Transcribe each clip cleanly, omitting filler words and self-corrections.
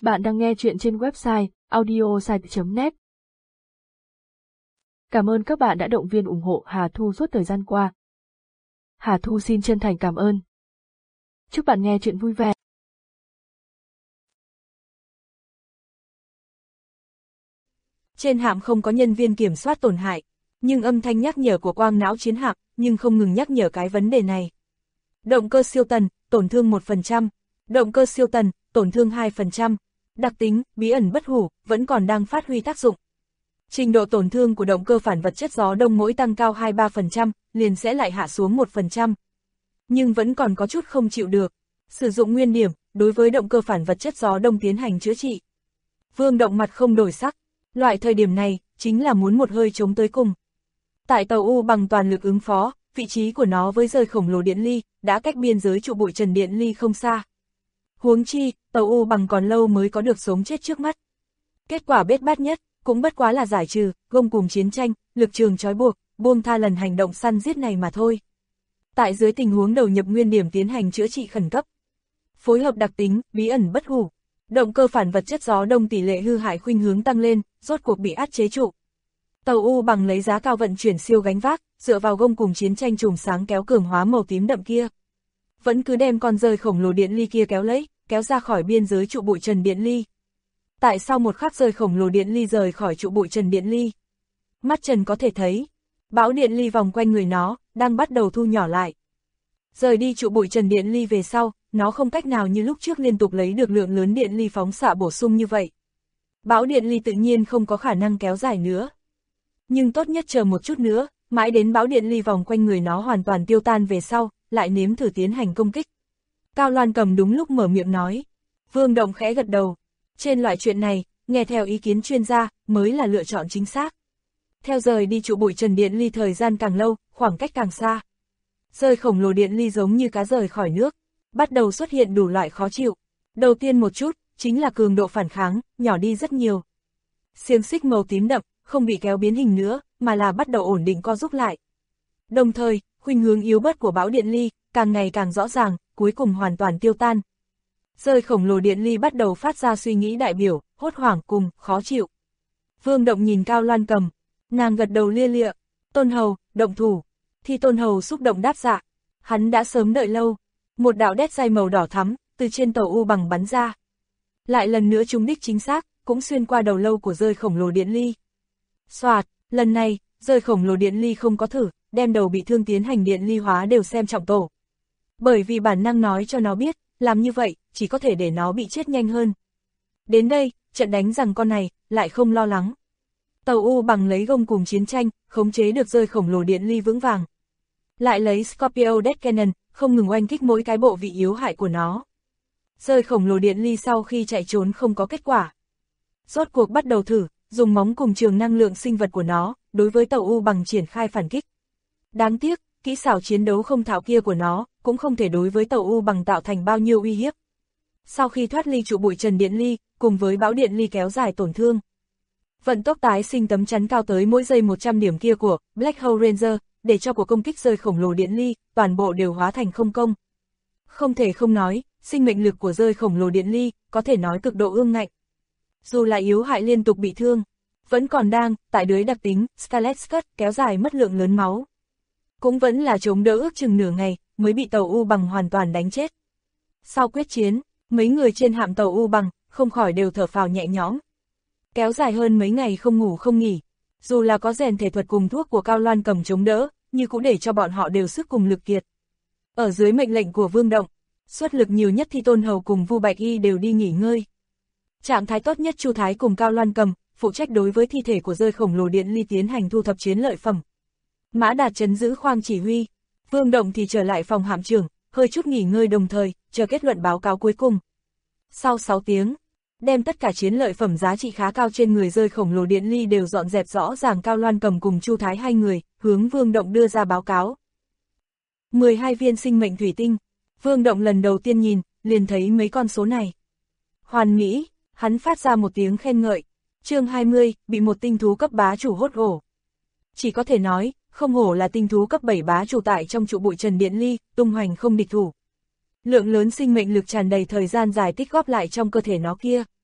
Bạn đang nghe chuyện trên website audiosite.net. Cảm ơn các bạn đã động viên ủng hộ Hà Thu suốt thời gian qua. Hà Thu xin chân thành cảm ơn. Chúc bạn nghe chuyện vui vẻ. Trên hạm không có nhân viên kiểm soát tổn hại, nhưng âm thanh nhắc nhở của quang não chiến hạm nhưng không ngừng nhắc nhở cái vấn đề này. Động cơ siêu tần, tổn thương 1%, động cơ siêu tần, tổn thương 2%, đặc tính, bí ẩn bất hủ, vẫn còn đang phát huy tác dụng. Trình độ tổn thương của động cơ phản vật chất gió đông mỗi tăng cao 2-3%, liền sẽ lại hạ xuống 1%. Nhưng vẫn còn có chút không chịu được. Sử dụng nguyên điểm, đối với động cơ phản vật chất gió đông tiến hành chữa trị. Vương Động mặt không đổi sắc. Loại thời điểm này, chính là muốn một hơi chống tới cùng. Tại tàu U bằng toàn lực ứng phó, vị trí của nó với rơi khổng lồ điện ly, đã cách biên giới trụ bụi trần điện ly không xa. Huống chi, tàu U bằng còn lâu mới có được sống chết trước mắt. Kết quả bết bát nhất, cũng bất quá là giải trừ, gông cùng chiến tranh, lực trường trói buộc, buông tha lần hành động săn giết này mà thôi. Tại dưới tình huống đầu nhập nguyên điểm tiến hành chữa trị khẩn cấp. Phối hợp đặc tính, bí ẩn bất hủ. Động cơ phản vật chất gió đông tỷ lệ hư hại khuynh hướng tăng lên, rốt cuộc bị áp chế trụ. Tàu U bằng lấy giá cao vận chuyển siêu gánh vác, dựa vào gông cùng chiến tranh chùm sáng kéo cường hóa màu tím đậm kia. Vẫn cứ đem con rơi khổng lồ điện ly kia kéo ra khỏi biên giới trụ bụi trần điện ly. Tại sao một khắc rơi khổng lồ điện ly rời khỏi trụ bụi trần điện ly? Mắt Trần có thể thấy, bão điện ly vòng quanh người nó, đang bắt đầu thu nhỏ lại. Rời đi trụ bụi trần điện ly về sau, nó không cách nào như lúc trước liên tục lấy được lượng lớn điện ly phóng xạ bổ sung như vậy. Bão điện ly tự nhiên không có khả năng kéo dài nữa. Nhưng tốt nhất chờ một chút nữa, mãi đến bão điện ly vòng quanh người nó hoàn toàn tiêu tan về sau, lại nếm thử tiến hành công kích. Cao Loan Cầm đúng lúc mở miệng nói. Vương Động khẽ gật đầu. Trên loại chuyện này, nghe theo ý kiến chuyên gia, mới là lựa chọn chính xác. Theo rời đi trụ bụi trần điện ly thời gian càng lâu, khoảng cách càng xa. Rơi khổng lồ điện ly giống như cá rời khỏi nước, bắt đầu xuất hiện đủ loại khó chịu. Đầu tiên một chút, chính là cường độ phản kháng, nhỏ đi rất nhiều. Xiềng xích màu tím đậm, không bị kéo biến hình nữa, mà là bắt đầu ổn định co rút lại. Đồng thời, khuynh hướng yếu bớt của bão điện ly, càng ngày càng rõ ràng, cuối cùng hoàn toàn tiêu tan. Rơi khổng lồ điện ly bắt đầu phát ra suy nghĩ đại biểu, hốt hoảng cùng, khó chịu. Vương Động nhìn Cao Loan Cầm, nàng gật đầu lia lịa. Tôn Hầu, động thủ. Thì Tôn Hầu xúc động đáp dạ. Hắn đã sớm đợi lâu. Một đạo đét dây màu đỏ thắm, từ trên tàu U bằng bắn ra. Lại lần nữa trúng đích chính xác, cũng xuyên qua đầu lâu của rơi khổng lồ điện ly. Xoạt, lần này, rơi khổng lồ điện ly không có thử, đem đầu bị thương tiến hành điện ly hóa đều xem trọng tổ. Bởi vì bản năng nói cho nó biết, làm như vậy, chỉ có thể để nó bị chết nhanh hơn. Đến đây, trận đánh rằng con này, lại không lo lắng. Tàu U bằng lấy gông cùng chiến tranh, khống chế được rơi khổng lồ điện ly vững vàng. Lại lấy Scorpio Death Cannon, không ngừng oanh kích mỗi cái bộ vị yếu hại của nó. Rơi khổng lồ điện ly sau khi chạy trốn không có kết quả. Rốt cuộc bắt đầu thử, dùng móng cùng trường năng lượng sinh vật của nó, đối với tàu U bằng triển khai phản kích. Đáng tiếc, kỹ xảo chiến đấu không thạo kia của nó, cũng không thể đối với tàu U bằng tạo thành bao nhiêu uy hiếp. Sau khi thoát ly trụ bụi trần điện ly, cùng với bão điện ly kéo dài tổn thương. Vận tốc tái sinh tấm chắn cao tới mỗi giây 100 điểm kia của Black Hole Ranger, để cho cuộc công kích rơi khổng lồ điện ly, toàn bộ đều hóa thành không công. Không thể không nói, sinh mệnh lực của rơi khổng lồ điện ly, có thể nói cực độ ương ngạnh. Dù là yếu hại liên tục bị thương, vẫn còn đang, tại dưới đặc tính, Scarlet Skirt kéo dài mất lượng lớn máu. Cũng vẫn là chống đỡ ước chừng nửa ngày, mới bị tàu U bằng hoàn toàn đánh chết. Sau quyết chiến, mấy người trên hạm tàu U bằng, không khỏi đều thở phào nhẹ nhõm. Kéo dài hơn mấy ngày không ngủ không nghỉ, dù là có rèn thể thuật cùng thuốc của Cao Loan Cầm chống đỡ, nhưng cũng để cho bọn họ đều sức cùng lực kiệt. Ở dưới mệnh lệnh của Vương Động, xuất lực nhiều nhất thì Tôn Hầu cùng Vu Bạch Y đều đi nghỉ ngơi. Trạng thái tốt nhất Chu Thái cùng Cao Loan Cầm, phụ trách đối với thi thể của rơi khổng lồ điện ly tiến hành thu thập chiến lợi phẩm. Mã Đạt trấn giữ khoang chỉ huy, Vương Động thì trở lại phòng hạm trưởng, hơi chút nghỉ ngơi đồng thời, chờ kết luận báo cáo cuối cùng. Sau 6 tiếng, đem tất cả chiến lợi phẩm giá trị khá cao trên người rơi khổng lồ điện ly đều dọn dẹp rõ ràng. Cao Loan Cầm cùng Chu Thái hai người, hướng Vương Động đưa ra báo cáo. 12 viên sinh mệnh thủy tinh, Vương Động lần đầu tiên nhìn, liền thấy mấy con số này. Hoàn mỹ, hắn phát ra một tiếng khen ngợi. Chương 20, bị một tinh thú cấp bá chủ hốt hổ. Chỉ có thể nói, không hổ là tinh thú cấp 7 bá chủ tại trong trụ bụi trần điện ly, tung hoành không địch thủ. Lượng lớn sinh mệnh lực tràn đầy thời gian dài tích góp lại trong cơ thể nó kia.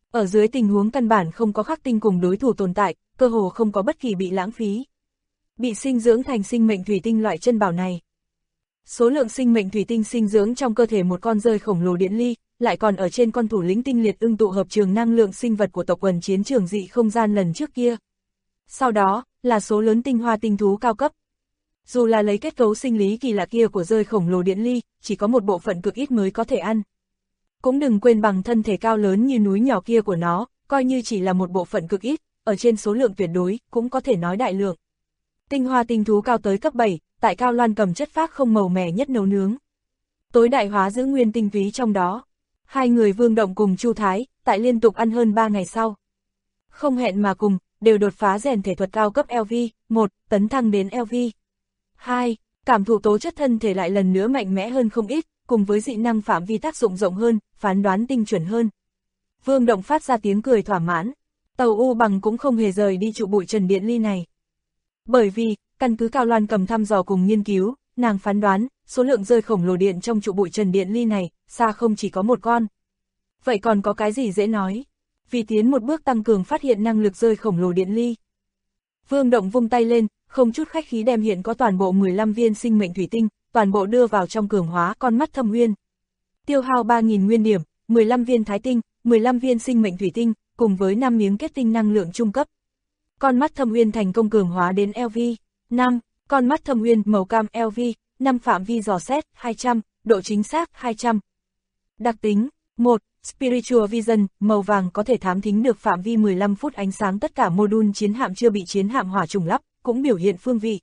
Ở dưới tình huống căn bản không có khắc tinh cùng đối thủ tồn tại, cơ hồ không có bất kỳ bị lãng phí. Bị sinh dưỡng thành sinh mệnh thủy tinh loại chân bảo này. Số lượng sinh mệnh thủy tinh sinh dưỡng trong cơ thể một con rơi khổng lồ điện ly, lại còn ở trên con thủ lĩnh tinh liệt ưng tụ hợp trường năng lượng sinh vật của tộc quần chiến trường dị không gian lần trước kia. Sau đó, là số lớn tinh hoa tinh thú cao cấp. Dù là lấy kết cấu sinh lý kỳ lạ kia của rơi khổng lồ điện ly, chỉ có một bộ phận cực ít mới có thể ăn. Cũng đừng quên bằng thân thể cao lớn như núi nhỏ kia của nó, coi như chỉ là một bộ phận cực ít, ở trên số lượng tuyệt đối, cũng có thể nói đại lượng. Tinh hoa tinh thú cao tới cấp 7, tại Cao Loan cầm chất phác không màu mè nhất nấu nướng. Tối đại hóa giữ nguyên tinh túy trong đó. Hai người Vương Động cùng Chu Thái, tại liên tục ăn hơn 3 ngày sau. Không hẹn mà cùng, đều đột phá rèn thể thuật cao cấp LV, 1, tấn thăng đến LV. 2, cảm thụ tố chất thân thể lại lần nữa mạnh mẽ hơn không ít, cùng với dị năng phạm vi tác dụng rộng hơn, phán đoán tinh chuẩn hơn. Vương Động phát ra tiếng cười thỏa mãn, Tàu U Bằng cũng không hề rời đi trụ bụi trần điện ly này. Bởi vì, căn cứ Cao Loan cầm thăm dò cùng nghiên cứu, nàng phán đoán, số lượng rơi khổng lồ điện trong trụ bụi trần điện ly này, xa không chỉ có một con. Vậy còn có cái gì dễ nói? Vì tiến một bước tăng cường phát hiện năng lực rơi khổng lồ điện ly. Vương Động vung tay lên, không chút khách khí đem hiện có toàn bộ 15 viên sinh mệnh thủy tinh, toàn bộ đưa vào trong cường hóa con mắt thâm uyên. Tiêu hao 3.000 nguyên điểm, 15 viên thái tinh, 15 viên sinh mệnh thủy tinh, cùng với 5 miếng kết tinh năng lượng trung cấp. Con mắt thâm uyên thành công cường hóa đến LV. 5. Con mắt thâm uyên màu cam LV, 5 phạm vi dò xét, 200, độ chính xác, 200. Đặc tính, 1. Spiritual Vision, màu vàng có thể thám thính được phạm vi 15 phút ánh sáng tất cả mô-đun chiến hạm chưa bị chiến hạm hỏa trùng lắp, cũng biểu hiện phương vị.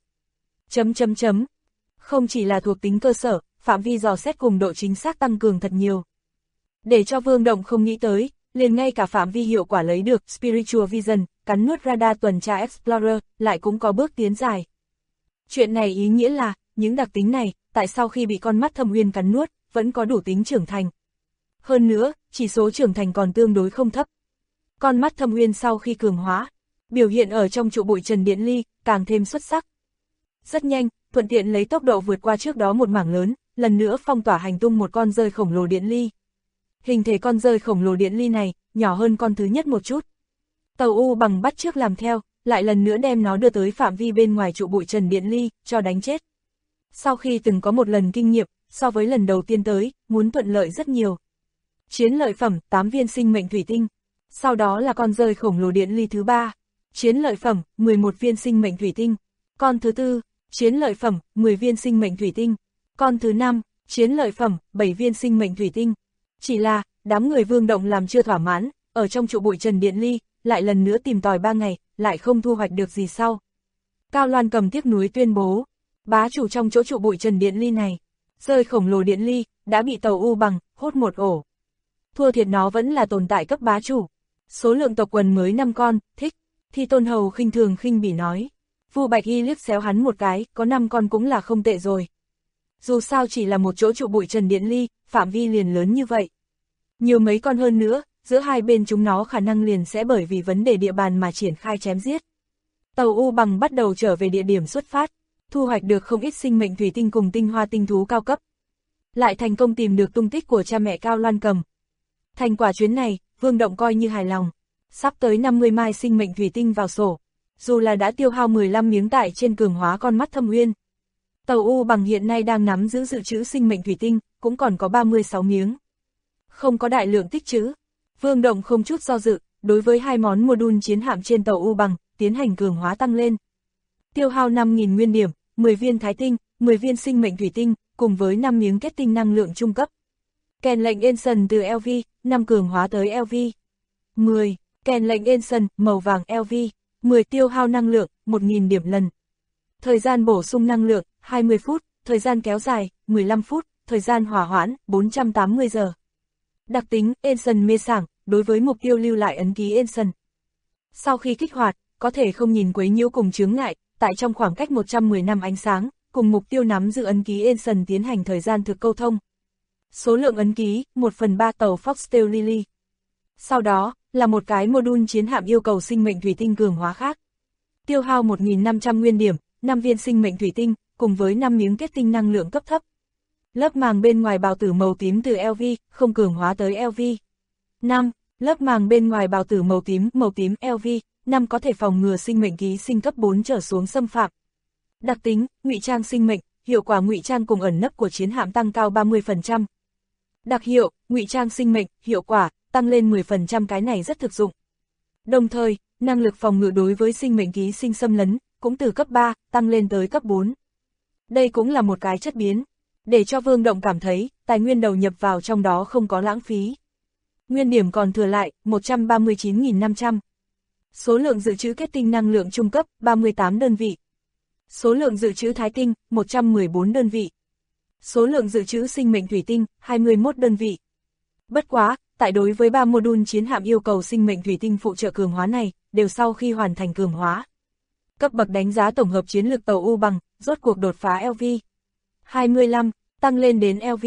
Không chỉ là thuộc tính cơ sở, phạm vi dò xét cùng độ chính xác tăng cường thật nhiều. Để cho Vương Động không nghĩ tới, liền ngay cả phạm vi hiệu quả lấy được Spiritual Vision, cắn nuốt radar tuần tra Explorer, lại cũng có bước tiến dài. Chuyện này ý nghĩa là, những đặc tính này, tại sau khi bị con mắt thâm uyên cắn nuốt, vẫn có đủ tính trưởng thành. Hơn nữa, chỉ số trưởng thành còn tương đối không thấp. Con mắt thâm uyên sau khi cường hóa, biểu hiện ở trong trụ bụi trần điện ly, càng thêm xuất sắc. Rất nhanh, thuận tiện lấy tốc độ vượt qua trước đó một mảng lớn, lần nữa phong tỏa hành tung một con rơi khổng lồ điện ly. Hình thể con rơi khổng lồ điện ly này, nhỏ hơn con thứ nhất một chút. Tàu U Bằng bắt chước làm theo, lại lần nữa đem nó đưa tới phạm vi bên ngoài trụ bụi trần điện ly, cho đánh chết. Sau khi từng có một lần kinh nghiệm, so với lần đầu tiên tới, muốn thuận lợi rất nhiều. Chiến lợi phẩm, 8 viên sinh mệnh thủy tinh. Sau đó là con rơi khổng lồ điện ly thứ 3. Chiến lợi phẩm, 11 viên sinh mệnh thủy tinh. Con thứ 4, chiến lợi phẩm, 10 viên sinh mệnh thủy tinh. Con thứ 5, chiến lợi phẩm, 7 viên sinh mệnh thủy tinh. Chỉ là, đám người Vương Động làm chưa thỏa mãn, ở trong trụ bụi trần điện ly, lại lần nữa tìm tòi 3 ngày, lại không thu hoạch được gì sau. Cao Loan cầm tiếc nuối tuyên bố, bá chủ trong chỗ trụ bụi trần điện ly này, rơi khổng lồ điện ly, đã bị tàu U Bằng, hốt một ổ. Thua thiệt nó vẫn là tồn tại cấp bá chủ. Số lượng tộc quần mới 5 con, thích. Thi Tôn Hầu khinh thường khinh bỉ nói. Vu Bạch Y liếc xéo hắn một cái, có 5 con cũng là không tệ rồi. Dù sao chỉ là một chỗ trụ bụi trần điện ly, phạm vi liền lớn như vậy. Nhiều mấy con hơn nữa, giữa hai bên chúng nó khả năng liền sẽ bởi vì vấn đề địa bàn mà triển khai chém giết. Tàu U Bằng bắt đầu trở về địa điểm xuất phát, thu hoạch được không ít sinh mệnh thủy tinh cùng tinh hoa tinh thú cao cấp. Lại thành công tìm được tung tích của cha mẹ Cao Loan Cầm. Thành quả chuyến này, Vương Động coi như hài lòng. Sắp tới 50 mai sinh mệnh thủy tinh vào sổ. Dù là đã tiêu hao 15 miếng tại trên cường hóa con mắt thâm uyên. Tàu U Bằng hiện nay đang nắm giữ dự trữ sinh mệnh thủy tinh, cũng còn có 36 miếng. Không có đại lượng tích trữ. Vương Động không chút do dự, đối với 2 món mô-đun chiến hạm trên tàu U Bằng, tiến hành cường hóa tăng lên. Tiêu hao 5.000 nguyên điểm, 10 viên thái tinh, 10 viên sinh mệnh thủy tinh, cùng với 5 miếng kết tinh năng lượng trung cấp. Kèn lệnh Ensign từ LV, 5 cường hóa tới LV. 10. Kèn lệnh Ensign, màu vàng LV. 10 tiêu hao năng lượng, 1.000 điểm lần. Thời gian bổ sung năng lượng, 20 phút, thời gian kéo dài, 15 phút, thời gian hỏa hoãn, 480 giờ. Đặc tính, Ensign mê sảng, đối với mục tiêu lưu lại ấn ký Ensign. Sau khi kích hoạt, có thể không nhìn quấy nhiễu cùng chướng ngại, tại trong khoảng cách 110 năm ánh sáng, cùng mục tiêu nắm giữ ấn ký Ensign tiến hành thời gian thực câu thông. Số lượng ấn ký, 1/3 tàu Foxtail Lily. Sau đó, là một cái mô-đun chiến hạm yêu cầu sinh mệnh thủy tinh cường hóa khác. Tiêu hao 1.500 nguyên điểm, 5 viên sinh mệnh thủy tinh, cùng với 5 miếng kết tinh năng lượng cấp thấp. Lớp màng bên ngoài bào tử màu tím từ LV, không cường hóa tới LV. 5. Lớp màng bên ngoài bào tử màu tím LV, 5 có thể phòng ngừa sinh mệnh ký sinh cấp 4 trở xuống xâm phạm. Đặc tính, ngụy trang sinh mệnh, hiệu quả ngụy trang cùng ẩn nấp của chiến hạm tăng cao 30%. Đặc hiệu, ngụy trang sinh mệnh, hiệu quả, tăng lên 10%, cái này rất thực dụng. Đồng thời, năng lực phòng ngự đối với sinh mệnh ký sinh xâm lấn, cũng từ cấp 3, tăng lên tới cấp 4. Đây cũng là một cái chất biến, để cho Vương Động cảm thấy, tài nguyên đầu nhập vào trong đó không có lãng phí. Nguyên điểm còn thừa lại, 139.500. Số lượng dự trữ kết tinh năng lượng trung cấp, 38 đơn vị. Số lượng dự trữ thái tinh, 114 đơn vị. Số lượng dự trữ sinh mệnh thủy tinh, 21 đơn vị. Bất quá, tại đối với 3 mô-đun chiến hạm yêu cầu sinh mệnh thủy tinh phụ trợ cường hóa này, đều sau khi hoàn thành cường hóa. Cấp bậc đánh giá tổng hợp chiến lược tàu U bằng, rốt cuộc đột phá LV. 25, tăng lên đến LV.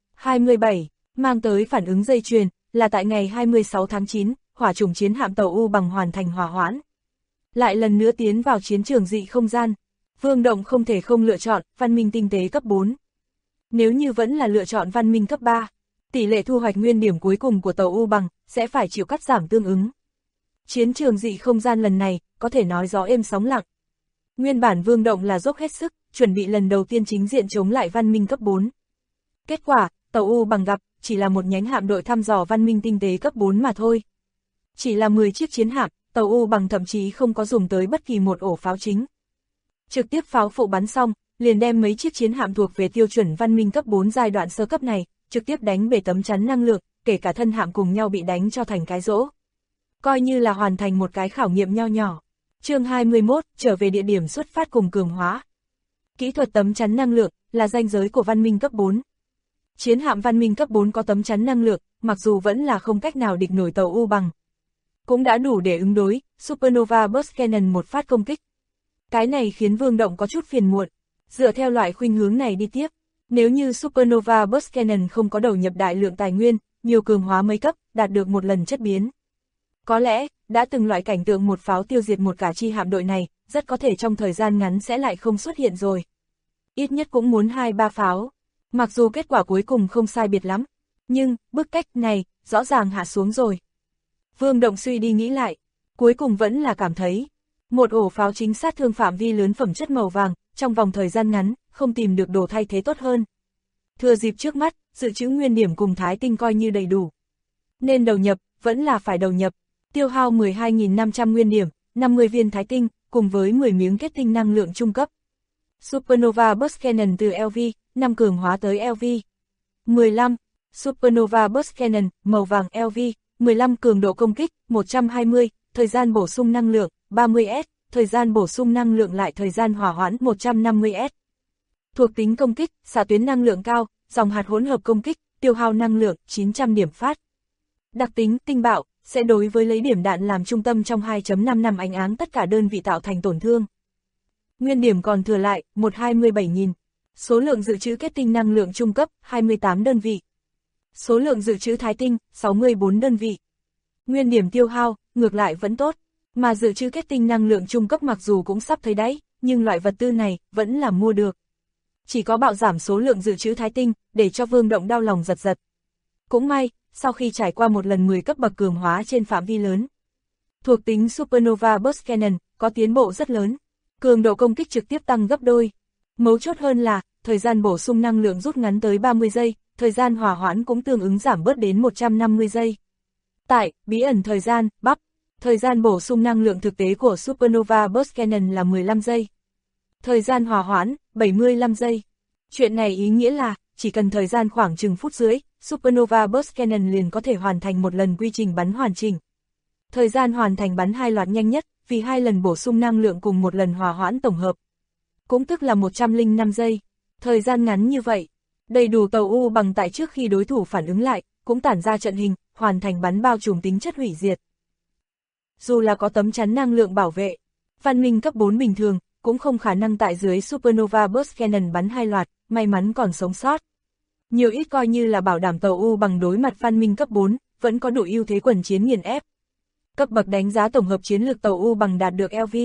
27, mang tới phản ứng dây chuyền, là tại ngày 26 tháng 9, hỏa chủng chiến hạm tàu U bằng hoàn thành hỏa hoãn. Lại lần nữa tiến vào chiến trường dị không gian. Vương Động không thể không lựa chọn văn minh tinh tế cấp 4. Nếu như vẫn là lựa chọn văn minh cấp 3, tỷ lệ thu hoạch nguyên điểm cuối cùng của tàu U bằng sẽ phải chịu cắt giảm tương ứng. Chiến trường dị không gian lần này có thể nói gió êm sóng lặng. Nguyên bản Vương Động là dốc hết sức, chuẩn bị lần đầu tiên chính diện chống lại văn minh cấp 4. Kết quả, tàu U bằng gặp chỉ là một nhánh hạm đội thăm dò văn minh tinh tế cấp 4 mà thôi. Chỉ là 10 chiếc chiến hạm, tàu U bằng thậm chí không có dùng tới bất kỳ một ổ pháo chính. Trực tiếp pháo phụ bắn xong, liền đem mấy chiếc chiến hạm thuộc về tiêu chuẩn văn minh cấp 4 giai đoạn sơ cấp này, trực tiếp đánh bể tấm chắn năng lượng, kể cả thân hạm cùng nhau bị đánh cho thành cái rỗ. Coi như là hoàn thành một cái khảo nghiệm nho nhỏ. Chương 21, trở về địa điểm xuất phát cùng cường hóa. Kỹ thuật tấm chắn năng lượng là ranh giới của văn minh cấp 4. Chiến hạm văn minh cấp 4 có tấm chắn năng lượng, mặc dù vẫn là không cách nào địch nổi tàu U bằng, cũng đã đủ để ứng đối Supernova Burst Cannon một phát công kích. Cái này khiến Vương Động có chút phiền muộn. Dựa theo loại khuynh hướng này đi tiếp, nếu như Supernova Burst Cannon không có đầu nhập đại lượng tài nguyên, nhiều cường hóa mấy cấp, đạt được một lần chất biến, có lẽ, đã từng loại cảnh tượng một pháo tiêu diệt một cả chi hạm đội này, rất có thể trong thời gian ngắn sẽ lại không xuất hiện rồi. Ít nhất cũng muốn 2-3 pháo. Mặc dù kết quả cuối cùng không sai biệt lắm, nhưng, bức cách này, rõ ràng hạ xuống rồi. Vương Động suy đi nghĩ lại, cuối cùng vẫn là cảm thấy, một ổ pháo chính sát thương phạm vi lớn phẩm chất màu vàng, trong vòng thời gian ngắn, không tìm được đồ thay thế tốt hơn. Thừa dịp trước mắt, dự trữ nguyên điểm cùng thái tinh coi như đầy đủ. Nên đầu nhập, vẫn là phải đầu nhập. Tiêu hao 12.500 nguyên điểm, 50 viên thái tinh, cùng với 10 miếng kết tinh năng lượng trung cấp. Supernova Burst Cannon từ LV, 5 cường hóa tới LV. 15. Supernova Burst Cannon, màu vàng LV, 15 cường độ công kích, 120, thời gian bổ sung năng lượng, 30S, thời gian bổ sung năng lượng lại thời gian hỏa hoãn 150S. Thuộc tính công kích, xạ tuyến năng lượng cao, dòng hạt hỗn hợp công kích, tiêu hao năng lượng, 900 điểm phát. Đặc tính, tinh bạo, sẽ đối với lấy điểm đạn làm trung tâm trong 2.5 năm ánh áng tất cả đơn vị tạo thành tổn thương. Nguyên điểm còn thừa lại, 127.000. Số lượng dự trữ kết tinh năng lượng trung cấp, 28 đơn vị. Số lượng dự trữ thái tinh, 64 đơn vị. Nguyên điểm tiêu hao, ngược lại vẫn tốt. Mà dự trữ kết tinh năng lượng trung cấp mặc dù cũng sắp thấy đáy, nhưng loại vật tư này, vẫn là mua được. Chỉ có bạo giảm số lượng dự trữ thái tinh, để cho Vương Động đau lòng giật giật. Cũng may, sau khi trải qua một lần 10 cấp bậc cường hóa trên phạm vi lớn, thuộc tính Supernova Burst Cannon có tiến bộ rất lớn, cường độ công kích trực tiếp tăng gấp đôi. Mấu chốt hơn là, thời gian bổ sung năng lượng rút ngắn tới 30 giây, thời gian hỏa hoãn cũng tương ứng giảm bớt đến 150 giây. Tại bí ẩn thời gian, bắp, thời gian bổ sung năng lượng thực tế của Supernova Burst Cannon là 15 giây. Thời gian hỏa hoãn, 75 giây. Chuyện này ý nghĩa là, chỉ cần thời gian khoảng chừng phút dưới, Supernova Burst Cannon liền có thể hoàn thành một lần quy trình bắn hoàn chỉnh. Thời gian hoàn thành bắn 2 loạt nhanh nhất, vì 2 lần bổ sung năng lượng cùng một lần hỏa hoãn tổng hợp. Cũng tức là 105 giây. Thời gian ngắn như vậy, đầy đủ tàu U bằng tại trước khi đối thủ phản ứng lại, cũng tản ra trận hình, hoàn thành bắn bao trùm tính chất hủy diệt. Dù là có tấm chắn năng lượng bảo vệ, văn minh cấp 4 bình thường, cũng không khả năng tại dưới Supernova Burst Cannon bắn 2 loạt, may mắn còn sống sót. Nhiều ít coi như là bảo đảm tàu U bằng đối mặt văn minh cấp 4, vẫn có đủ ưu thế quần chiến nghiền ép. Cấp bậc đánh giá tổng hợp chiến lược tàu U bằng đạt được LV.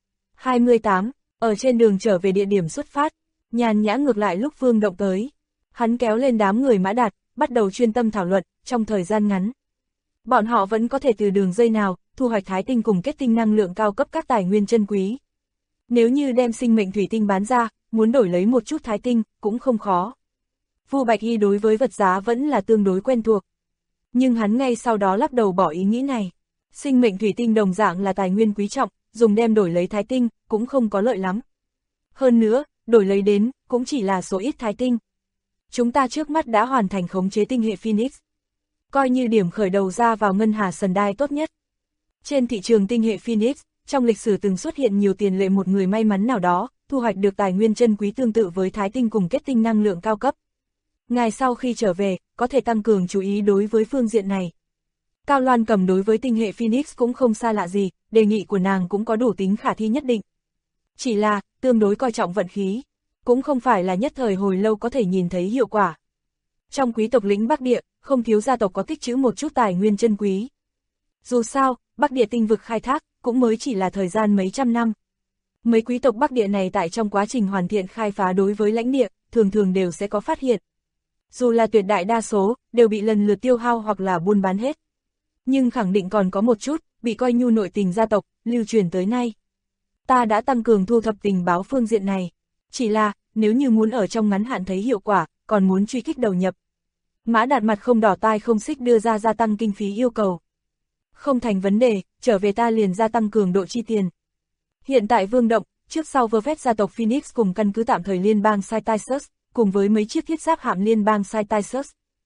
28, ở trên đường trở về địa điểm xuất phát, nhàn nhã ngược lại lúc Vương Động tới. Hắn kéo lên đám người Mã Đạt, bắt đầu chuyên tâm thảo luận, trong thời gian ngắn. Bọn họ vẫn có thể từ đường dây nào, thu hoạch thái tinh cùng kết tinh năng lượng cao cấp các tài nguyên chân quý. Nếu như đem sinh mệnh thủy tinh bán ra, muốn đổi lấy một chút thái tinh, cũng không khó. Vu Bạch Y đối với vật giá vẫn là tương đối quen thuộc. Nhưng hắn ngay sau đó lắc đầu bỏ ý nghĩ này. Sinh mệnh thủy tinh đồng dạng là tài nguyên quý trọng, dùng đem đổi lấy thái tinh, cũng không có lợi lắm. Hơn nữa, đổi lấy đến, cũng chỉ là số ít thái tinh. Chúng ta trước mắt đã hoàn thành khống chế tinh hệ Phoenix. Coi như điểm khởi đầu ra vào ngân hà sần đai tốt nhất. Trên thị trường tinh hệ Phoenix, trong lịch sử từng xuất hiện nhiều tiền lệ một người may mắn nào đó, thu hoạch được tài nguyên chân quý tương tự với thái tinh cùng kết tinh năng lượng cao cấp. Ngài sau khi trở về, có thể tăng cường chú ý đối với phương diện này. Cao Loan Cầm đối với tinh hệ Phoenix cũng không xa lạ gì, đề nghị của nàng cũng có đủ tính khả thi nhất định. Chỉ là, tương đối coi trọng vận khí, cũng không phải là nhất thời hồi lâu có thể nhìn thấy hiệu quả. Trong quý tộc lĩnh Bắc Địa, không thiếu gia tộc có tích trữ một chút tài nguyên chân quý. Dù sao, Bắc Địa tinh vực khai thác, cũng mới chỉ là thời gian mấy trăm năm. Mấy quý tộc Bắc Địa này tại trong quá trình hoàn thiện khai phá đối với lãnh địa, thường thường đều sẽ có phát hiện. Dù là tuyệt đại đa số, đều bị lần lượt tiêu hao hoặc là buôn bán hết. Nhưng khẳng định còn có một chút, bị coi nhu nội tình gia tộc, lưu truyền tới nay. Ta đã tăng cường thu thập tình báo phương diện này. Chỉ là, nếu như muốn ở trong ngắn hạn thấy hiệu quả, còn muốn truy kích đầu nhập. Mã Đạt mặt không đỏ tai không xích đưa ra gia tăng kinh phí yêu cầu. Không thành vấn đề, trở về ta liền gia tăng cường độ chi tiền. Hiện tại Vương Động, trước sau vơ vét gia tộc Phoenix cùng căn cứ tạm thời liên bang Cytisus, cùng với mấy chiếc thiết giáp hạm liên bang Cytisus.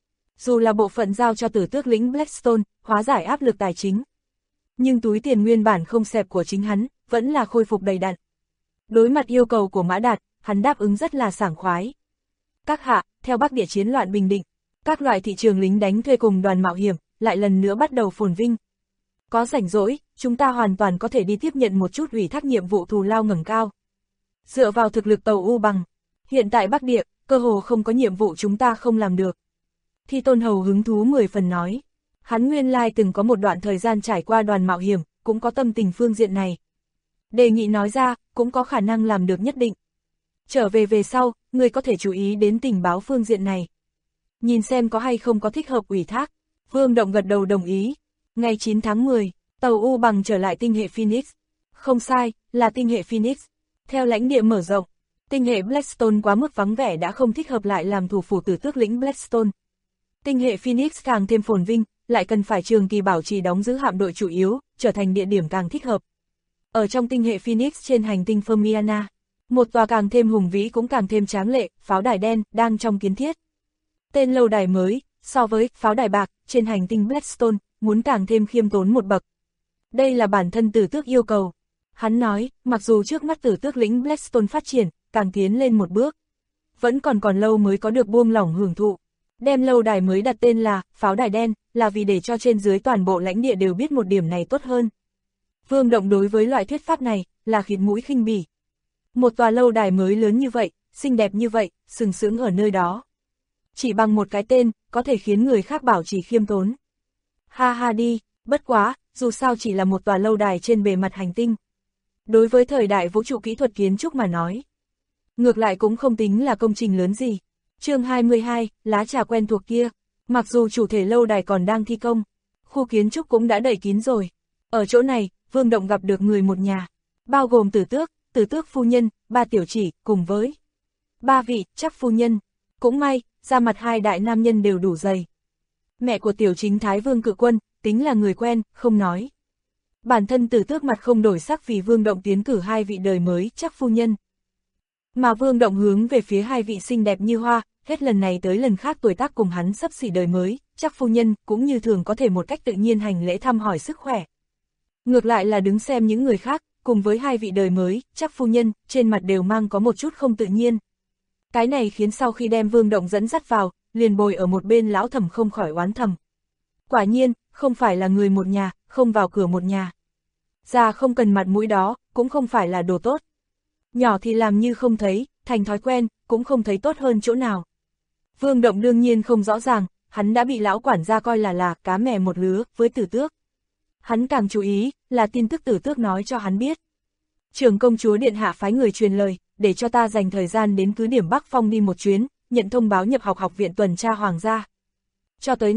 Dù là bộ phận giao cho tử tước lĩnh Blackstone, hóa giải áp lực tài chính. Nhưng túi tiền nguyên bản không xẹp của chính hắn, vẫn là khôi phục đầy đặn. Đối mặt yêu cầu của Mã Đạt, hắn đáp ứng rất là sảng khoái. Các hạ, theo Bắc Địa chiến loạn bình định, các loại thị trường lính đánh thuê cùng đoàn mạo hiểm, lại lần nữa bắt đầu phồn vinh. Có rảnh rỗi, chúng ta hoàn toàn có thể đi tiếp nhận một chút ủy thác nhiệm vụ thù lao ngẩng cao. Dựa vào thực lực tàu U Bằng, hiện tại Bắc Địa, cơ hồ không có nhiệm vụ chúng ta không làm được. Thi Tôn Hầu hứng thú 10 phần nói. Hắn nguyên lai từng có một đoạn thời gian trải qua đoàn mạo hiểm, cũng có tâm tình phương diện này. Đề nghị nói ra, cũng có khả năng làm được nhất định. Trở về sau, người có thể chú ý đến tình báo phương diện này. Nhìn xem có hay không có thích hợp ủy thác. Vương Động gật đầu đồng ý. Ngày 9 tháng 10, tàu U Bằng trở lại tinh hệ Phoenix. Không sai, là tinh hệ Phoenix. Theo lãnh địa mở rộng, tinh hệ Blackstone quá mức vắng vẻ đã không thích hợp lại làm thủ phủ tử tước lĩnh Blackstone. Tinh hệ Phoenix càng thêm phồn vinh, lại cần phải trường kỳ bảo trì đóng giữ hạm đội chủ yếu, trở thành địa điểm càng thích hợp. Ở trong tinh hệ Phoenix trên hành tinh Fermiana, một tòa càng thêm hùng vĩ cũng càng thêm tráng lệ, pháo đài đen, đang trong kiến thiết. Tên lâu đài mới, so với pháo đài bạc, trên hành tinh Blackstone, muốn càng thêm khiêm tốn một bậc. Đây là bản thân tử tước yêu cầu. Hắn nói, mặc dù trước mắt tử tước lĩnh Blackstone phát triển, càng tiến lên một bước. Vẫn còn lâu mới có được buông lỏng hưởng thụ. Đem lâu đài mới đặt tên là pháo đài đen, là vì để cho trên dưới toàn bộ lãnh địa đều biết một điểm này tốt hơn. Vương Động đối với loại thuyết pháp này, là khịt mũi khinh bỉ. Một tòa lâu đài mới lớn như vậy, xinh đẹp như vậy, sừng sững ở nơi đó. Chỉ bằng một cái tên, có thể khiến người khác bảo trì khiêm tốn. Ha ha đi, bất quá, dù sao chỉ là một tòa lâu đài trên bề mặt hành tinh. Đối với thời đại vũ trụ kỹ thuật kiến trúc mà nói, ngược lại cũng không tính là công trình lớn gì. Chương 22, lá trà quen thuộc kia. Mặc dù chủ thể lâu đài còn đang thi công, khu kiến trúc cũng đã đẩy kín rồi. Ở chỗ này, Vương Động gặp được người một nhà, bao gồm tử tước phu nhân, 3 tiểu chỉ, cùng với 3 vị chắc phu nhân. Cũng may, da mặt hai đại nam nhân đều đủ dày. Mẹ của tiểu chính Thái Vương Cự Quân, tính là người quen, không nói. Bản thân tử tước mặt không đổi sắc vì Vương Động tiến cử 2 vị đời mới chắc phu nhân. Mà Vương Động hướng về phía 2 vị xinh đẹp như hoa, hết lần này tới lần khác tuổi tác cùng hắn sắp xỉ đời mới, chắc phu nhân cũng như thường có thể một cách tự nhiên hành lễ thăm hỏi sức khỏe. Ngược lại là đứng xem những người khác, cùng với 2 vị đời mới, chắc phu nhân, trên mặt đều mang có một chút không tự nhiên. Cái này khiến sau khi đem Vương Động dẫn dắt vào, liền bồi ở một bên lão thẩm không khỏi oán thầm. Quả nhiên, không phải là người một nhà, không vào cửa một nhà. Già không cần mặt mũi đó, cũng không phải là đồ tốt. Nhỏ thì làm như không thấy, thành thói quen, cũng không thấy tốt hơn chỗ nào. Vương Động đương nhiên không rõ ràng, hắn đã bị lão quản gia coi là cá mè một lứa với tử tước. Hắn càng chú ý, là tin tức tử tước nói cho hắn biết. Trưởng công chúa điện hạ phái người truyền lời, để cho ta dành thời gian đến cứ điểm Bắc Phong đi một chuyến, nhận thông báo nhập học học viện tuần tra hoàng gia. Cho tới nay,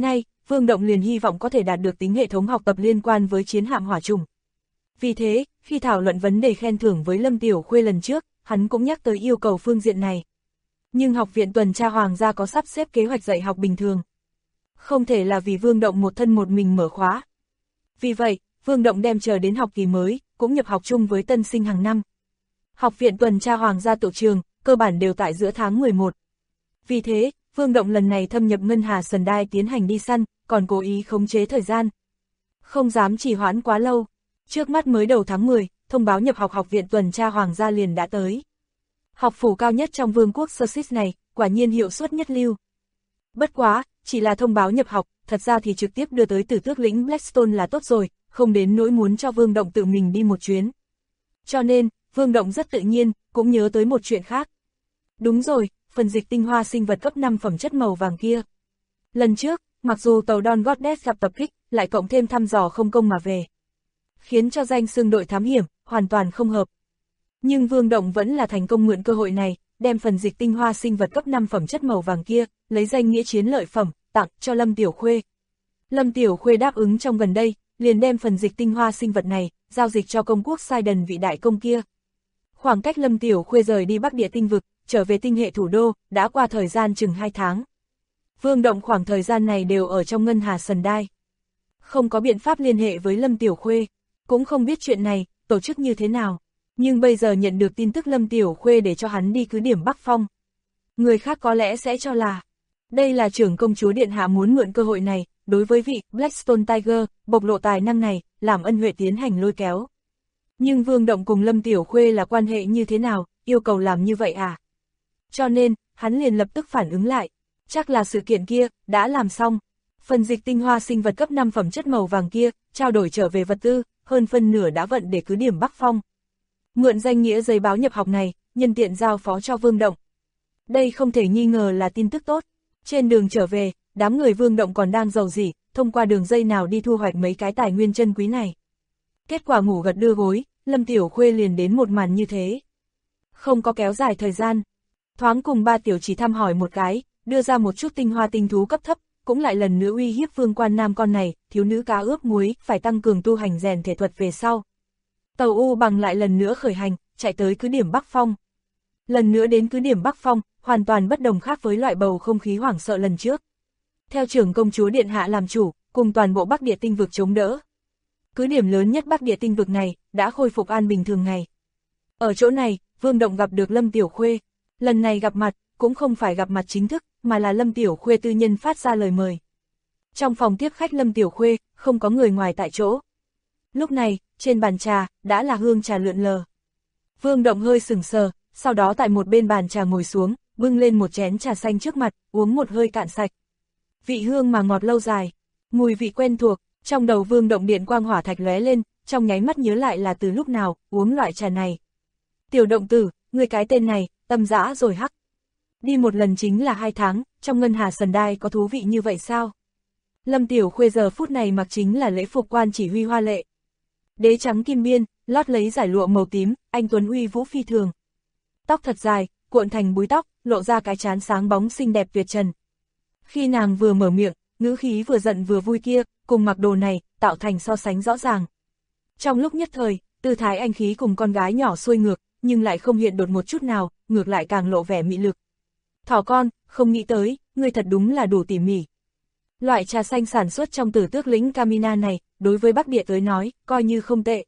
Vương Động liền hy vọng có thể đạt được tính hệ thống học tập liên quan với chiến hạm hỏa trùng. Vì thế, khi thảo luận vấn đề khen thưởng với Lâm Tiểu Khuê lần trước, hắn cũng nhắc tới yêu cầu phương diện này. Nhưng học viện tuần tra hoàng gia có sắp xếp kế hoạch dạy học bình thường. Không thể là vì Vương Động một thân một mình mở khóa. Vì vậy, Vương Động đem chờ đến học kỳ mới, cũng nhập học chung với tân sinh hàng năm. Học viện tuần tra hoàng gia tự trường, cơ bản đều tại giữa tháng 11. Vì thế, Vương Động lần này thâm nhập Ngân Hà Sần Đai tiến hành đi săn, còn cố ý khống chế thời gian. Không dám trì hoãn quá lâu. Trước mắt mới đầu tháng 10, thông báo nhập học học viện tuần tra hoàng gia liền đã tới. Học phủ cao nhất trong vương quốc Sussex này, quả nhiên hiệu suất nhất lưu. Bất quá, chỉ là thông báo nhập học, thật ra thì trực tiếp đưa tới Tử Tước lĩnh Blackstone là tốt rồi, không đến nỗi muốn cho Vương Động tự mình đi một chuyến. Cho nên, Vương Động rất tự nhiên, cũng nhớ tới một chuyện khác. Đúng rồi, phần dịch tinh hoa sinh vật cấp 5 phẩm chất màu vàng kia. Lần trước, mặc dù tàu Dawn Goddess gặp tập kích, lại cộng thêm thăm dò không công mà về, khiến cho danh xưng đội thám hiểm, hoàn toàn không hợp. Nhưng Vương Động vẫn là thành công mượn cơ hội này, đem phần dịch tinh hoa sinh vật cấp 5 phẩm chất màu vàng kia, lấy danh nghĩa chiến lợi phẩm, tặng cho Lâm Tiểu Khuê. Lâm Tiểu Khuê đáp ứng trong gần đây, liền đem phần dịch tinh hoa sinh vật này, giao dịch cho công quốc Sidon vị đại công kia. Khoảng cách Lâm Tiểu Khuê rời đi Bắc Địa tinh vực, trở về tinh hệ thủ đô, đã qua thời gian chừng 2 tháng. Vương Động khoảng thời gian này đều ở trong Ngân Hà Sần Đai. Không có biện pháp liên hệ với Lâm Tiểu Khuê, cũng không biết chuyện này, tổ chức như thế nào. Nhưng bây giờ nhận được tin tức Lâm Tiểu Khuê để cho hắn đi cứ điểm Bắc Phong. Người khác có lẽ sẽ cho là, đây là trưởng công chúa Điện Hạ muốn mượn cơ hội này, đối với vị Blackstone Tiger, bộc lộ tài năng này, làm ân huệ tiến hành lôi kéo. Nhưng Vương Động cùng Lâm Tiểu Khuê là quan hệ như thế nào, yêu cầu làm như vậy à? Cho nên, hắn liền lập tức phản ứng lại. Chắc là sự kiện kia, đã làm xong. Phần dịch tinh hoa sinh vật cấp 5 phẩm chất màu vàng kia, trao đổi trở về vật tư, hơn phân nửa đã vận để cứ điểm Bắc Phong. Mượn danh nghĩa giấy báo nhập học này, nhân tiện giao phó cho Vương Động. Đây không thể nghi ngờ là tin tức tốt. Trên đường trở về, đám người Vương Động còn đang rầu rĩ, thông qua đường dây nào đi thu hoạch mấy cái tài nguyên chân quý này. Kết quả ngủ gật đưa gối, Lâm Tiểu Khuê liền đến một màn như thế. Không có kéo dài thời gian. Thoáng cùng ba tiểu chỉ thăm hỏi một cái, đưa ra một chút tinh hoa tinh thú cấp thấp, cũng lại lần nữa uy hiếp Vương Quan Nam con này, thiếu nữ cá ướp muối, phải tăng cường tu hành rèn thể thuật về sau. Tàu U Bằng lại lần nữa khởi hành, chạy tới cứ điểm Bắc Phong. Lần nữa đến cứ điểm Bắc Phong, hoàn toàn bất đồng khác với loại bầu không khí hoảng sợ lần trước. Theo trưởng công chúa Điện Hạ làm chủ, cùng toàn bộ Bắc Địa tinh vực chống đỡ. Cứ điểm lớn nhất Bắc Địa tinh vực này, đã khôi phục an bình thường ngày. Ở chỗ này, Vương Động gặp được Lâm Tiểu Khuê. Lần này gặp mặt, cũng không phải gặp mặt chính thức, mà là Lâm Tiểu Khuê tư nhân phát ra lời mời. Trong phòng tiếp khách Lâm Tiểu Khuê, không có người ngoài tại chỗ. Lúc này, trên bàn trà, đã là hương trà lượn lờ. Vương Động hơi sừng sờ, sau đó tại một bên bàn trà ngồi xuống, bưng lên một chén trà xanh trước mặt, uống một hơi cạn sạch. Vị hương mà ngọt lâu dài, mùi vị quen thuộc, trong đầu Vương Động điện quang hỏa thạch lóe lên, trong nháy mắt nhớ lại là từ lúc nào, uống loại trà này. Tiểu Động tử, người cái tên này, tâm dã rồi hắc. Đi một lần chính là 2 tháng, trong Ngân Hà Sần Đai có thú vị như vậy sao? Lâm Tiểu Khuê giờ phút này mặc chính là lễ phục quan chỉ huy hoa lệ. Đế trắng kim biên, lót lấy giải lụa màu tím, anh tuấn uy vũ phi thường. Tóc thật dài, cuộn thành búi tóc, lộ ra cái trán sáng bóng xinh đẹp tuyệt trần. Khi nàng vừa mở miệng, ngữ khí vừa giận vừa vui kia, cùng mặc đồ này, tạo thành so sánh rõ ràng. Trong lúc nhất thời, tư thái anh khí cùng con gái nhỏ xuôi ngược, nhưng lại không hiện đột một chút nào, ngược lại càng lộ vẻ mị lực. Thỏ con, không nghĩ tới, ngươi thật đúng là đủ tỉ mỉ. Loại trà xanh sản xuất trong Tử Tước lĩnh Camina này, đối với Bắc Địa tới nói, coi như không tệ.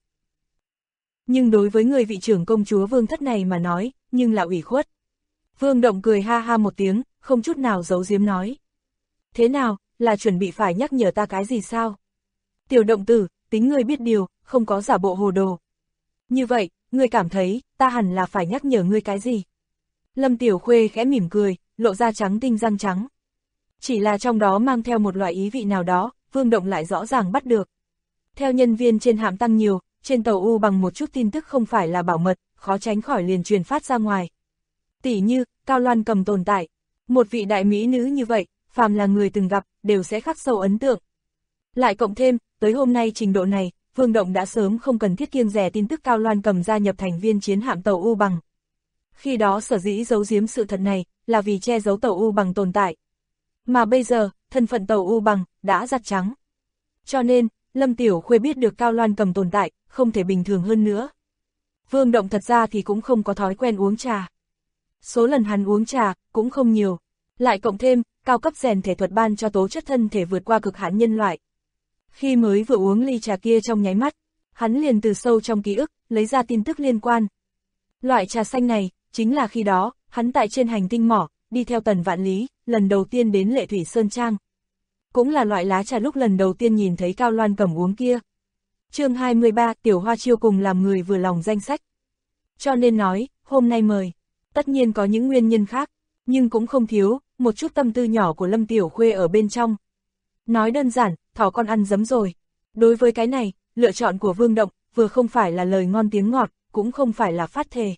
Nhưng đối với người vị trưởng công chúa Vương Thất này mà nói, nhưng là ủy khuất. Vương Động cười ha ha một tiếng, không chút nào giấu giếm nói. Thế nào, là chuẩn bị phải nhắc nhở ta cái gì sao? Tiểu Động tử, tính ngươi biết điều, không có giả bộ hồ đồ. Như vậy, ngươi cảm thấy, ta hẳn là phải nhắc nhở ngươi cái gì? Lâm Tiểu Khuê khẽ mỉm cười, lộ ra trắng tinh răng trắng. Chỉ là trong đó mang theo một loại ý vị nào đó, Vương Động lại rõ ràng bắt được. Theo nhân viên trên hạm tăng nhiều, trên tàu U Bằng một chút tin tức không phải là bảo mật, khó tránh khỏi liền truyền phát ra ngoài. Tỉ như, Cao Loan Cầm tồn tại. Một vị đại mỹ nữ như vậy, phàm là người từng gặp, đều sẽ khắc sâu ấn tượng. Lại cộng thêm, tới hôm nay trình độ này, Vương Động đã sớm không cần thiết kiêng dè tin tức Cao Loan Cầm gia nhập thành viên chiến hạm tàu U Bằng. Khi đó sở dĩ giấu giếm sự thật này, là vì che giấu tàu U Bằng tồn tại. Mà bây giờ, thân phận Tàu U Bằng đã giặt trắng. Cho nên, Lâm Tiểu Khuê biết được Cao Loan Cầm tồn tại, không thể bình thường hơn nữa. Vương Động thật ra thì cũng không có thói quen uống trà. Số lần hắn uống trà cũng không nhiều, lại cộng thêm cao cấp rèn thể thuật ban cho tố chất thân thể vượt qua cực hạn nhân loại. Khi mới vừa uống ly trà kia trong nháy mắt, hắn liền từ sâu trong ký ức lấy ra tin tức liên quan. Loại trà xanh này chính là khi đó hắn tại trên hành tinh mỏ đi theo Tần Vạn Lý lần đầu tiên đến Lệ Thủy Sơn Trang. Cũng là loại lá trà lúc lần đầu tiên nhìn thấy Cao Loan Cầm uống kia. Chương 23, Tiểu Hoa Chiêu cùng làm người vừa lòng danh sách. Cho nên nói, hôm nay mời, tất nhiên có những nguyên nhân khác, nhưng cũng không thiếu một chút tâm tư nhỏ của Lâm Tiểu Khuê ở bên trong. Nói đơn giản, thỏ con ăn giấm rồi. Đối với cái này, lựa chọn của Vương Động vừa không phải là lời ngon tiếng ngọt, cũng không phải là phát thề.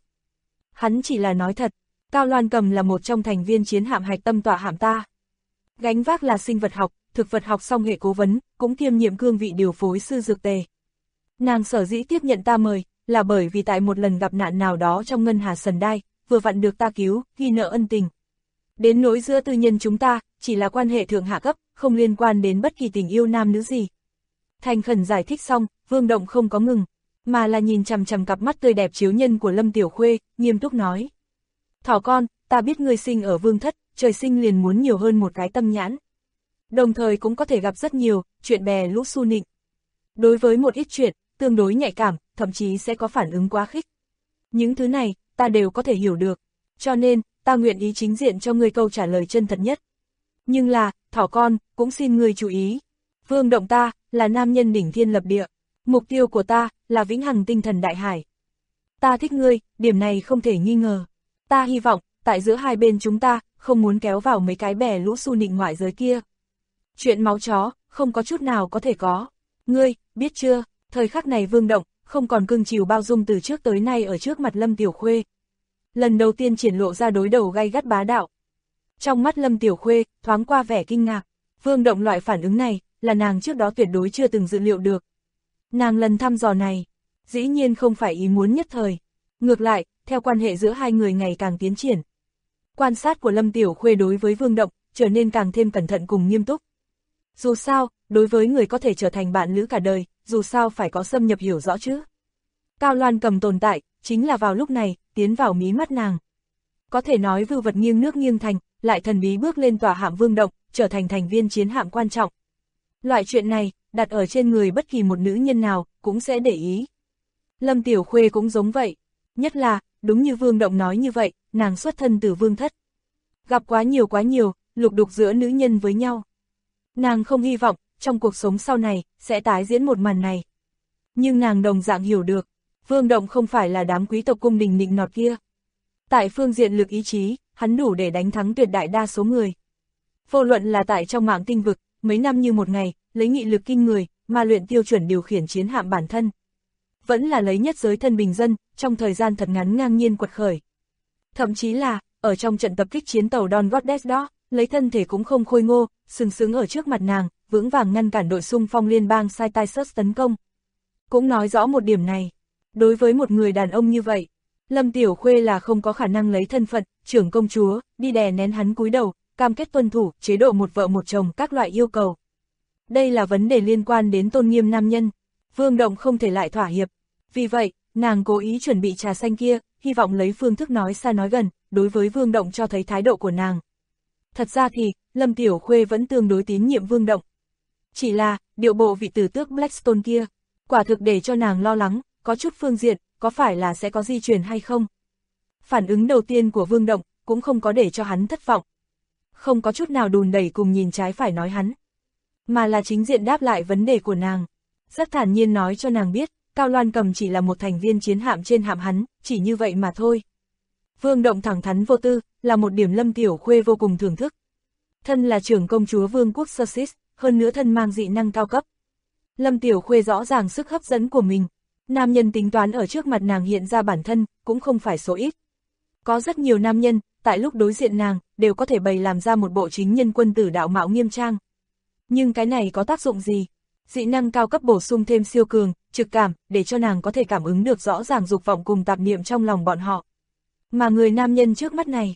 Hắn chỉ là nói thật, Cao Loan Cầm là một trong thành viên chiến hạm hạch tâm tọa hạm ta. Gánh vác là sinh vật học, thực vật học song hệ cố vấn, cũng kiêm nhiệm cương vị điều phối sư dược tề. Nàng sở dĩ tiếp nhận ta mời, là bởi vì tại một lần gặp nạn nào đó trong Ngân Hà Sần Đai, vừa vặn được ta cứu, ghi nợ ân tình. Đến nỗi giữa tư nhân chúng ta, chỉ là quan hệ thượng hạ cấp, không liên quan đến bất kỳ tình yêu nam nữ gì. Thành khẩn giải thích xong, Vương Động không có ngừng, mà là nhìn chằm chằm cặp mắt tươi đẹp chiếu nhân của Lâm Tiểu Khuê, nghiêm túc nói. Thỏ con, ta biết ngươi sinh ở vương thất, trời sinh liền muốn nhiều hơn một cái tâm nhãn. Đồng thời cũng có thể gặp rất nhiều chuyện bè lũ su nịnh. Đối với một ít chuyện, tương đối nhạy cảm, thậm chí sẽ có phản ứng quá khích. Những thứ này, ta đều có thể hiểu được. Cho nên, ta nguyện ý chính diện cho ngươi câu trả lời chân thật nhất. Nhưng là, thỏ con, cũng xin ngươi chú ý. Vương Động ta, là nam nhân đỉnh thiên lập địa. Mục tiêu của ta, là vĩnh hằng tinh thần đại hải. Ta thích ngươi, điểm này không thể nghi ngờ. Ta hy vọng, tại giữa hai bên chúng ta, không muốn kéo vào mấy cái bè lũ su nịnh ngoại giới kia. Chuyện máu chó, không có chút nào có thể có. Ngươi, biết chưa, thời khắc này Vương Động, không còn cưng chiều bao dung từ trước tới nay ở trước mặt Lâm Tiểu Khuê. Lần đầu tiên triển lộ ra đối đầu gay gắt bá đạo. Trong mắt Lâm Tiểu Khuê, thoáng qua vẻ kinh ngạc. Vương Động loại phản ứng này, là nàng trước đó tuyệt đối chưa từng dự liệu được. Nàng lần thăm dò này, dĩ nhiên không phải ý muốn nhất thời. Ngược lại, theo quan hệ giữa hai người ngày càng tiến triển. Quan sát của Lâm Tiểu Khuê đối với Vương Động, trở nên càng thêm cẩn thận cùng nghiêm túc. Dù sao, đối với người có thể trở thành bạn lữ cả đời, dù sao phải có xâm nhập hiểu rõ chứ. Cao Loan Cầm tồn tại, chính là vào lúc này, tiến vào mí mắt nàng. Có thể nói vưu vật nghiêng nước nghiêng thành, lại thần bí bước lên tòa hạm Vương Động, trở thành thành viên chiến hạm quan trọng. Loại chuyện này, đặt ở trên người bất kỳ một nữ nhân nào, cũng sẽ để ý. Lâm Tiểu Khuê cũng giống vậy. Nhất là, đúng như Vương Động nói như vậy, nàng xuất thân từ vương thất. Gặp quá nhiều, lục đục giữa nữ nhân với nhau. Nàng không hy vọng, trong cuộc sống sau này, sẽ tái diễn một màn này. Nhưng nàng đồng dạng hiểu được, Vương Động không phải là đám quý tộc cung đình nịnh nọt kia. Tại phương diện lực ý chí, hắn đủ để đánh thắng tuyệt đại đa số người. Vô luận là tại trong mạng tinh vực, mấy năm như một ngày, lấy nghị lực kinh người, mà luyện tiêu chuẩn điều khiển chiến hạm bản thân. Vẫn là lấy nhất giới thân bình dân, trong thời gian thật ngắn ngang nhiên quật khởi. Thậm chí là, ở trong trận tập kích chiến tàu Don Goddess đó, lấy thân thể cũng không khôi ngô, sừng sững ở trước mặt nàng, vững vàng ngăn cản đội xung phong liên bang Sai-Tai-Sut tấn công. Cũng nói rõ một điểm này, đối với một người đàn ông như vậy, Lâm Tiểu Khuê là không có khả năng lấy thân phận trưởng công chúa, đi đè nén hắn cúi đầu, cam kết tuân thủ chế độ một vợ một chồng các loại yêu cầu. Đây là vấn đề liên quan đến tôn nghiêm nam nhân, Vương Động không thể lại thỏa hiệp. Vì vậy, nàng cố ý chuẩn bị trà xanh kia, hy vọng lấy phương thức nói xa nói gần, đối với Vương Động cho thấy thái độ của nàng. Thật ra thì, Lâm Tiểu Khuê vẫn tương đối tín nhiệm Vương Động. Chỉ là, điệu bộ vị tử tước Blackstone kia, quả thực để cho nàng lo lắng, có chút phương diện, có phải là sẽ có di truyền hay không? Phản ứng đầu tiên của Vương Động, cũng không có để cho hắn thất vọng. Không có chút nào đùn đẩy cùng nhìn trái phải nói hắn, mà là chính diện đáp lại vấn đề của nàng. Rất thản nhiên nói cho nàng biết, Cao Loan Cầm chỉ là một thành viên chiến hạm trên hạm hắn, chỉ như vậy mà thôi. Vương Động thẳng thắn vô tư, là một điểm Lâm Tiểu Khuê vô cùng thưởng thức. Thân là trưởng công chúa Vương quốc Sussex, hơn nữa thân mang dị năng cao cấp. Lâm Tiểu Khuê rõ ràng sức hấp dẫn của mình. Nam nhân tính toán ở trước mặt nàng hiện ra bản thân, cũng không phải số ít. Có rất nhiều nam nhân, tại lúc đối diện nàng, đều có thể bày làm ra một bộ chính nhân quân tử đạo mạo nghiêm trang. Nhưng cái này có tác dụng gì? Dị năng cao cấp bổ sung thêm siêu cường, trực cảm, để cho nàng có thể cảm ứng được rõ ràng dục vọng cùng tạp niệm trong lòng bọn họ. Mà người nam nhân trước mắt này,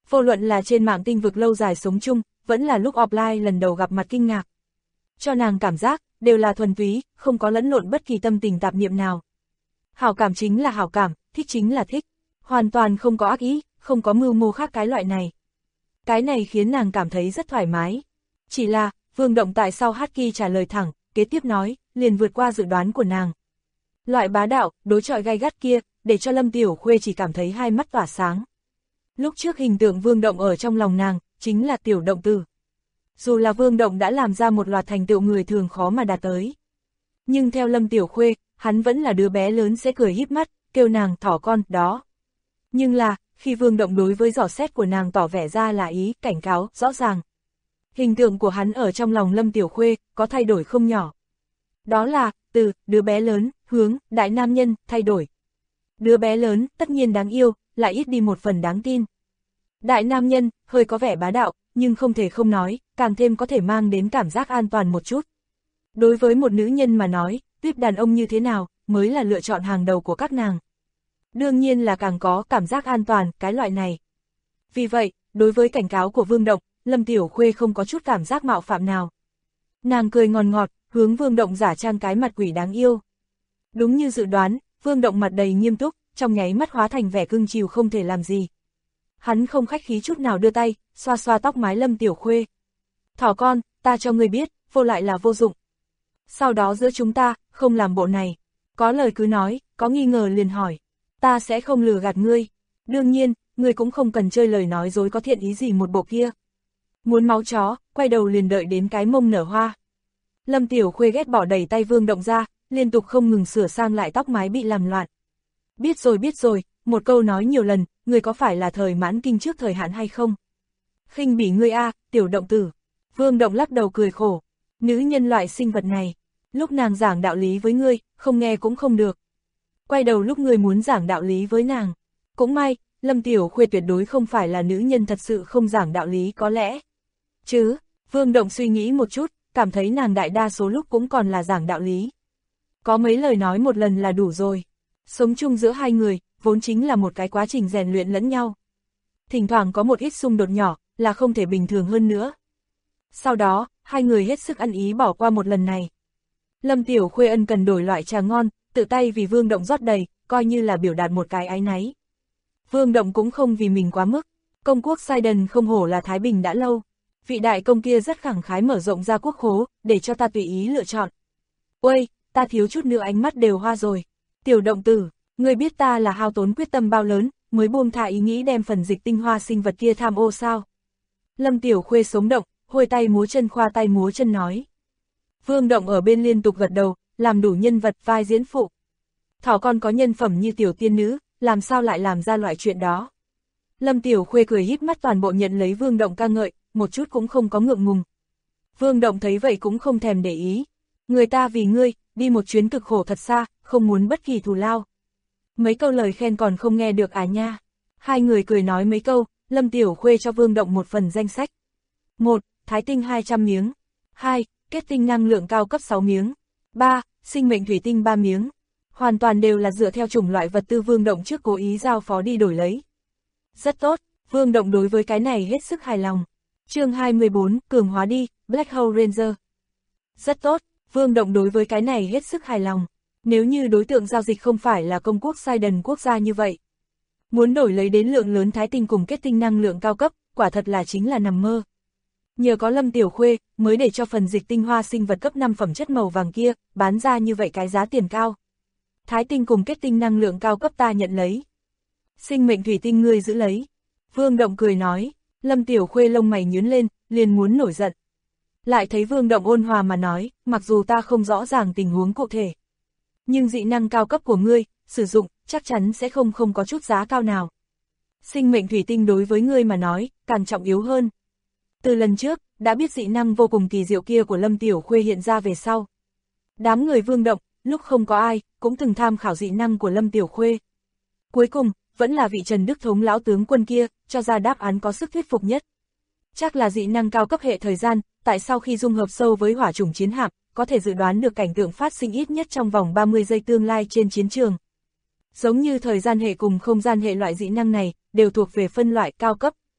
Vô luận là trên mạng tinh vực lâu dài sống chung, vẫn là lúc offline lần đầu gặp mặt kinh ngạc. Cho nàng cảm giác, đều là thuần túy, không có lẫn lộn bất kỳ tâm tình tạp niệm nào. Hảo cảm chính là hảo cảm, thích chính là thích. Hoàn toàn không có ác ý, không có mưu mô khác cái loại này. Cái này khiến nàng cảm thấy rất thoải mái. Chỉ là, Vương Động tại sau Haki trả lời thẳng, kế tiếp nói, liền vượt qua dự đoán của nàng. Loại bá đạo, đối chọi gay gắt kia, để cho Lâm Tiểu Khuê chỉ cảm thấy hai mắt tỏa sáng. Lúc trước hình tượng Vương Động ở trong lòng nàng, chính là tiểu động tử. Dù là Vương Động đã làm ra một loạt thành tựu người thường khó mà đạt tới. Nhưng theo Lâm Tiểu Khuê, hắn vẫn là đứa bé lớn sẽ cười híp mắt, kêu nàng thỏ con, đó. Nhưng là, khi Vương Động đối với dò xét của nàng tỏ vẻ ra là ý, cảnh cáo, rõ ràng. Hình tượng của hắn ở trong lòng Lâm Tiểu Khuê, có thay đổi không nhỏ. Đó là, từ, đứa bé lớn, hướng, đại nam nhân, thay đổi. Đứa bé lớn, tất nhiên đáng yêu, lại ít đi một phần đáng tin. Đại nam nhân, hơi có vẻ bá đạo, nhưng không thể không nói, càng thêm có thể mang đến cảm giác an toàn một chút. Đối với một nữ nhân mà nói, tuyếp đàn ông như thế nào, mới là lựa chọn hàng đầu của các nàng. Đương nhiên là càng có cảm giác an toàn, cái loại này. Vì vậy, đối với cảnh cáo của Vương Động, Lâm Tiểu Khuê không có chút cảm giác mạo phạm nào. Nàng cười ngọt ngọt, hướng Vương Động giả trang cái mặt quỷ đáng yêu. Đúng như dự đoán, Vương Động mặt đầy nghiêm túc, trong nháy mắt hóa thành vẻ cưng chiều không thể làm gì. Hắn không khách khí chút nào đưa tay, xoa xoa tóc mái Lâm Tiểu Khuê. Thỏ con, ta cho ngươi biết, vô lại là vô dụng. Sau đó giữa chúng ta, không làm bộ này. Có lời cứ nói, có nghi ngờ liền hỏi. Ta sẽ không lừa gạt ngươi. Đương nhiên, ngươi cũng không cần chơi lời nói dối có thiện ý gì một bộ kia. Muốn máu chó, quay đầu liền đợi đến cái mông nở hoa. Lâm Tiểu Khuê ghét bỏ đẩy tay Vương Động ra, liên tục không ngừng sửa sang lại tóc mái bị làm loạn. Biết rồi, một câu nói nhiều lần, ngươi có phải là thời mãn kinh trước thời hạn hay không? Khinh bỉ ngươi a, tiểu động tử. Vương Động lắc đầu cười khổ. Nữ nhân loại sinh vật này, lúc nàng giảng đạo lý với ngươi, không nghe cũng không được. Quay đầu lúc ngươi muốn giảng đạo lý với nàng. Cũng may, Lâm Tiểu Khuê tuyệt đối không phải là nữ nhân thật sự không giảng đạo lý có lẽ. Chứ, Vương Động suy nghĩ một chút, cảm thấy nàng đại đa số lúc cũng còn là giảng đạo lý. Có mấy lời nói một lần là đủ rồi. Sống chung giữa hai người, vốn chính là một cái quá trình rèn luyện lẫn nhau. Thỉnh thoảng có một ít xung đột nhỏ, là không thể bình thường hơn nữa. Sau đó, hai người hết sức ăn ý bỏ qua một lần này. Lâm Tiểu Khuê ân cần đổi loại trà ngon, tự tay vì Vương Động rót đầy, coi như là biểu đạt một cái áy náy. Vương Động cũng không vì mình quá mức. Công quốc Sidon không hổ là Thái Bình đã lâu. Vị đại công kia rất khẳng khái mở rộng ra quốc khố, để cho ta tùy ý lựa chọn. Ôi, ta thiếu chút nữa ánh mắt đều hoa rồi. Tiểu động tử, ngươi biết ta là hao tốn quyết tâm bao lớn, mới buông thả ý nghĩ đem phần dịch tinh hoa sinh vật kia tham ô sao? Lâm Tiểu Khuê sống động, hôi tay múa chân khoa tay múa chân nói. Vương Động ở bên liên tục gật đầu, làm đủ nhân vật vai diễn phụ. Thỏ con có nhân phẩm như tiểu tiên nữ, làm sao lại làm ra loại chuyện đó? Lâm Tiểu Khuê cười híp mắt toàn bộ nhận lấy Vương Động ca ngợi, một chút cũng không có ngượng ngùng. Vương Động thấy vậy cũng không thèm để ý. Người ta vì ngươi, đi một chuyến cực khổ thật xa, không muốn bất kỳ thù lao. Mấy câu lời khen còn không nghe được à nha. Hai người cười nói mấy câu, Lâm Tiểu Khuê cho Vương Động một phần danh sách. 1. Thái tinh 200 miếng. 2. Kết tinh năng lượng cao cấp 6 miếng. 3. Sinh mệnh thủy tinh 3 miếng. Hoàn toàn đều là dựa theo chủng loại vật tư Vương Động trước cố ý giao phó đi đổi lấy. Rất tốt, Vương Động đối với cái này hết sức hài lòng. Chương 24, cường hóa đi, Black Hole Ranger. Rất tốt, Vương Động đối với cái này hết sức hài lòng. Nếu như đối tượng giao dịch không phải là công quốc Sidon quốc gia như vậy, muốn đổi lấy đến lượng lớn thái tinh cùng kết tinh năng lượng cao cấp, quả thật là chính là nằm mơ. Nhờ có Lâm Tiểu Khuê, mới để cho phần dịch tinh hoa sinh vật cấp 5 phẩm chất màu vàng kia, bán ra như vậy cái giá tiền cao. Thái tinh cùng kết tinh năng lượng cao cấp ta nhận lấy. Sinh mệnh thủy tinh ngươi giữ lấy. Vương Động cười nói, Lâm Tiểu Khuê lông mày nhướng lên, liền muốn nổi giận. Lại thấy Vương Động ôn hòa mà nói, mặc dù ta không rõ ràng tình huống cụ thể, nhưng dị năng cao cấp của ngươi, sử dụng, chắc chắn sẽ không có chút giá cao nào. Sinh mệnh thủy tinh đối với ngươi mà nói, càng trọng yếu hơn. Từ lần trước, đã biết dị năng vô cùng kỳ diệu kia của Lâm Tiểu Khuê hiện ra về sau. Đám người Vương Động, lúc không có ai, cũng từng tham khảo dị năng của Lâm Tiểu Khuê. Cuối cùng, vẫn là vị Trần Đức Thống lão tướng quân kia, cho ra đáp án có sức thuyết phục nhất. Chắc là dị năng cao cấp hệ thời gian, tại sau khi dung hợp sâu với hỏa chủng chiến hạm, có thể dự đoán được cảnh tượng phát sinh ít nhất trong vòng 30 giây tương lai trên chiến trường. Giống như thời gian hệ cùng không gian hệ loại dị năng này, đều thuộc về phân loại cao cấp.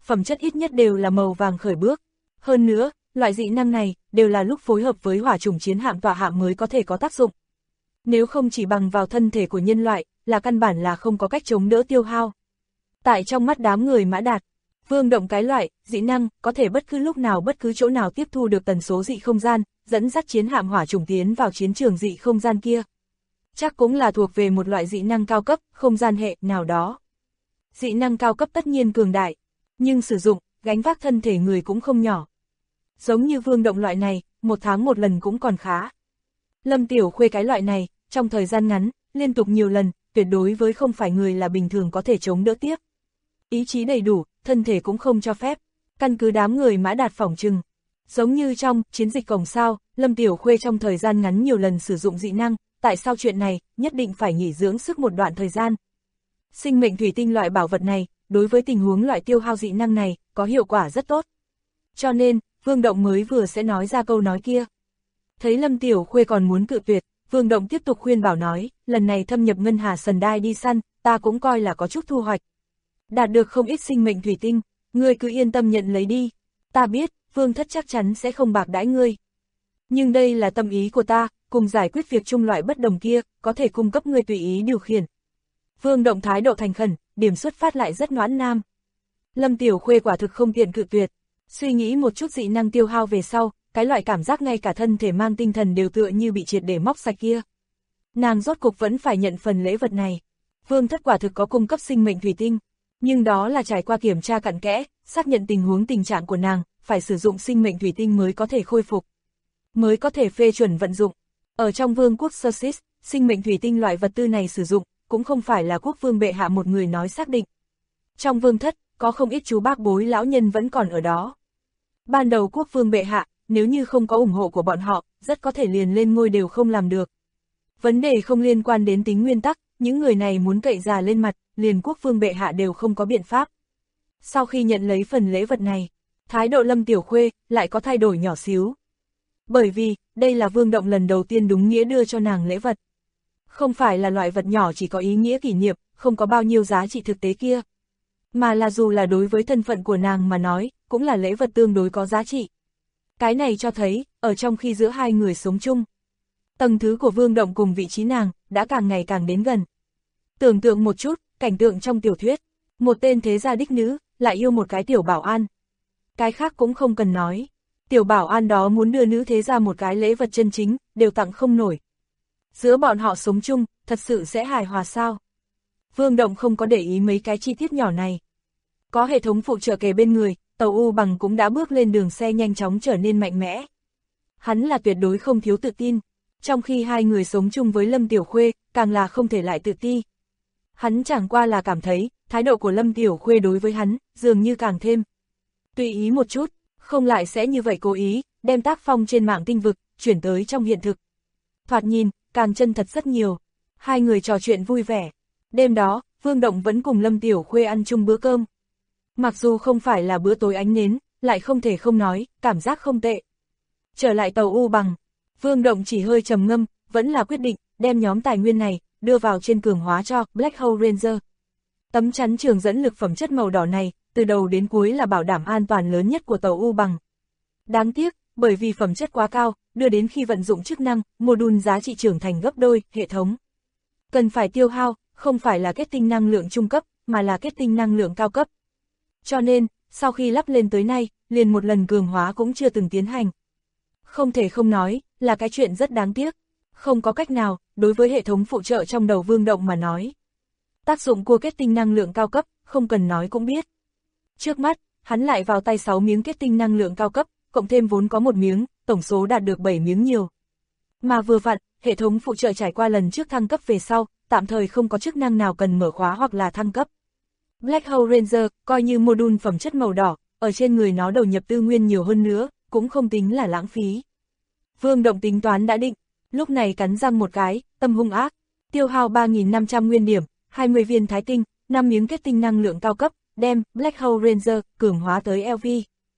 phẩm chất ít nhất đều là màu vàng khởi bước. Hơn nữa, loại dị năng này đều là lúc phối hợp với hỏa chủng chiến hạm tọa hạm mới có thể có tác dụng. Nếu không chỉ bằng vào thân thể của nhân loại, là căn bản là không có cách chống đỡ tiêu hao. Tại trong mắt đám người Mã Đạt, Vương Động cái loại dị năng có thể bất cứ lúc nào bất cứ chỗ nào tiếp thu được tần số dị không gian, dẫn dắt chiến hạm hỏa chủng tiến vào chiến trường dị không gian kia. Chắc cũng là thuộc về một loại dị năng cao cấp, không gian hệ nào đó. Dị năng cao cấp tất nhiên cường đại, nhưng sử dụng, gánh vác thân thể người cũng không nhỏ. Giống như Vương Động loại này, 1 tháng 1 lần cũng còn khá. Lâm Tiểu Khuê cái loại này, trong thời gian ngắn, liên tục nhiều lần, tuyệt đối với không phải người là bình thường có thể chống đỡ tiếp. Ý chí đầy đủ, thân thể cũng không cho phép. Căn cứ đám người Mã Đạt phỏng chừng. Giống như trong chiến dịch cổng sao, Lâm Tiểu Khuê trong thời gian ngắn nhiều lần sử dụng dị năng, tại sao chuyện này, nhất định phải nghỉ dưỡng sức một đoạn thời gian. Sinh mệnh thủy tinh loại bảo vật này, đối với tình huống loại tiêu hao dị năng này, có hiệu quả rất tốt. Cho nên, Vương Động mới vừa sẽ nói ra câu nói kia. Thấy Lâm Tiểu Khuê còn muốn cự tuyệt, Vương Động tiếp tục khuyên bảo nói, lần này thâm nhập Ngân Hà Sần Đai đi săn, ta cũng coi là có chút thu hoạch. Đạt được không ít sinh mệnh thủy tinh, ngươi cứ yên tâm nhận lấy đi. Ta biết, Vương Thất chắc chắn sẽ không bạc đãi ngươi. Nhưng đây là tâm ý của ta, cùng giải quyết việc chung loại bất đồng kia, có thể cung cấp ngươi tùy ý điều khiển. Vương Động thái độ thành khẩn, điểm xuất phát lại rất noãn nam. Lâm Tiểu Khuê quả thực không tiện cự tuyệt. Suy nghĩ một chút dị năng tiêu hao về sau, cái loại cảm giác ngay cả thân thể mang tinh thần đều tựa như bị triệt để móc sạch kia. Nàng rốt cục vẫn phải nhận phần lễ vật này. Vương Thất quả thực có cung cấp sinh mệnh thủy tinh, nhưng đó là trải qua kiểm tra cặn kẽ, xác nhận tình trạng của nàng, phải sử dụng sinh mệnh thủy tinh mới có thể khôi phục, mới có thể phê chuẩn vận dụng. Ở trong Vương quốc Sussex, sinh mệnh thủy tinh loại vật tư này sử dụng, cũng không phải là quốc vương bệ hạ một người nói xác định. Trong Vương Thất, có không ít chú bác bối lão nhân vẫn còn ở đó. Ban đầu quốc vương bệ hạ, nếu như không có ủng hộ của bọn họ, rất có thể liền lên ngôi đều không làm được. Vấn đề không liên quan đến tính nguyên tắc, những người này muốn cậy già lên mặt, liền quốc vương bệ hạ đều không có biện pháp. Sau khi nhận lấy phần lễ vật này, thái độ Lâm Tiểu Khuê lại có thay đổi nhỏ xíu. Bởi vì, đây là Vương Động lần đầu tiên đúng nghĩa đưa cho nàng lễ vật. Không phải là loại vật nhỏ chỉ có ý nghĩa kỷ niệm, không có bao nhiêu giá trị thực tế kia. Mà là dù là đối với thân phận của nàng mà nói, cũng là lễ vật tương đối có giá trị. Cái này cho thấy, ở trong khi giữa hai người sống chung, tầng thứ của Vương Động cùng vị trí nàng, đã càng ngày càng đến gần. Tưởng tượng một chút, cảnh tượng trong tiểu thuyết, một tên thế gia đích nữ, lại yêu một cái tiểu bảo an. Cái khác cũng không cần nói. Tiểu bảo an đó muốn đưa nữ thế gia một cái lễ vật chân chính, đều tặng không nổi. Giữa bọn họ sống chung, thật sự sẽ hài hòa sao? Vương Động không có để ý mấy cái chi tiết nhỏ này. Có hệ thống phụ trợ kề bên người, tàu U Bằng cũng đã bước lên đường xe nhanh chóng trở nên mạnh mẽ. Hắn là tuyệt đối không thiếu tự tin, trong khi hai người sống chung với Lâm Tiểu Khuê, càng là không thể lại tự ti. Hắn chẳng qua là cảm thấy, thái độ của Lâm Tiểu Khuê đối với hắn, dường như càng thêm tùy ý một chút, không lại sẽ như vậy cố ý, đem tác phong trên mạng tinh vực, chuyển tới trong hiện thực. Thoạt nhìn, càng chân thật rất nhiều. Hai người trò chuyện vui vẻ. Đêm đó, Vương Động vẫn cùng Lâm Tiểu Khuê ăn chung bữa cơm. Mặc dù không phải là bữa tối ánh nến, lại không thể không nói, cảm giác không tệ. Trở lại tàu U Bằng, Vương Động chỉ hơi trầm ngâm, vẫn là quyết định, đem nhóm tài nguyên này, đưa vào trên cường hóa cho Black Hole Ranger. Tấm chắn trường dẫn lực phẩm chất màu đỏ này, từ đầu đến cuối là bảo đảm an toàn lớn nhất của tàu U Bằng. Đáng tiếc, bởi vì phẩm chất quá cao, đưa đến khi vận dụng chức năng, module giá trị trưởng thành gấp đôi, hệ thống cần phải tiêu hao, không phải là kết tinh năng lượng trung cấp, mà là kết tinh năng lượng cao cấp. Cho nên, sau khi lắp lên tới nay, liền một lần cường hóa cũng chưa từng tiến hành. Không thể không nói, là cái chuyện rất đáng tiếc. Không có cách nào, đối với hệ thống phụ trợ trong đầu Vương Động mà nói. Tác dụng của kết tinh năng lượng cao cấp, không cần nói cũng biết. Trước mắt, hắn lại vào tay 6 miếng kết tinh năng lượng cao cấp, cộng thêm vốn có 1 miếng, tổng số đạt được 7 miếng nhiều. Mà vừa vặn, hệ thống phụ trợ trải qua lần trước thăng cấp về sau, tạm thời không có chức năng nào cần mở khóa hoặc là thăng cấp. Black Hole Ranger, coi như module phẩm chất màu đỏ, ở trên người nó đầu nhập tư nguyên nhiều hơn nữa, cũng không tính là lãng phí. Vương Động tính toán đã định, lúc này cắn răng một cái, tâm hung ác, tiêu hao 3.500 nguyên điểm, 20 viên thái tinh, 5 miếng kết tinh năng lượng cao cấp, đem Black Hole Ranger cường hóa tới LV.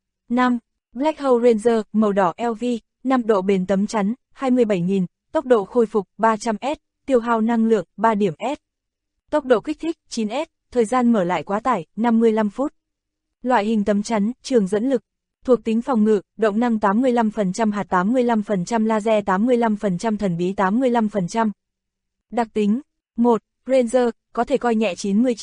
5. Black Hole Ranger, màu đỏ LV, 5 độ bền tấm chắn, 27.000, tốc độ khôi phục 300S, tiêu hao năng lượng 3 điểm S. Tốc độ kích thích 9S, thời gian mở lại quá tải 55 phút. Loại hình tấm chắn, trường dẫn lực. Thuộc tính phòng ngự, động năng 85%, hạt 85%, laser 85%, thần bí 85%. Đặc tính 1. Ranger, có thể coi nhẹ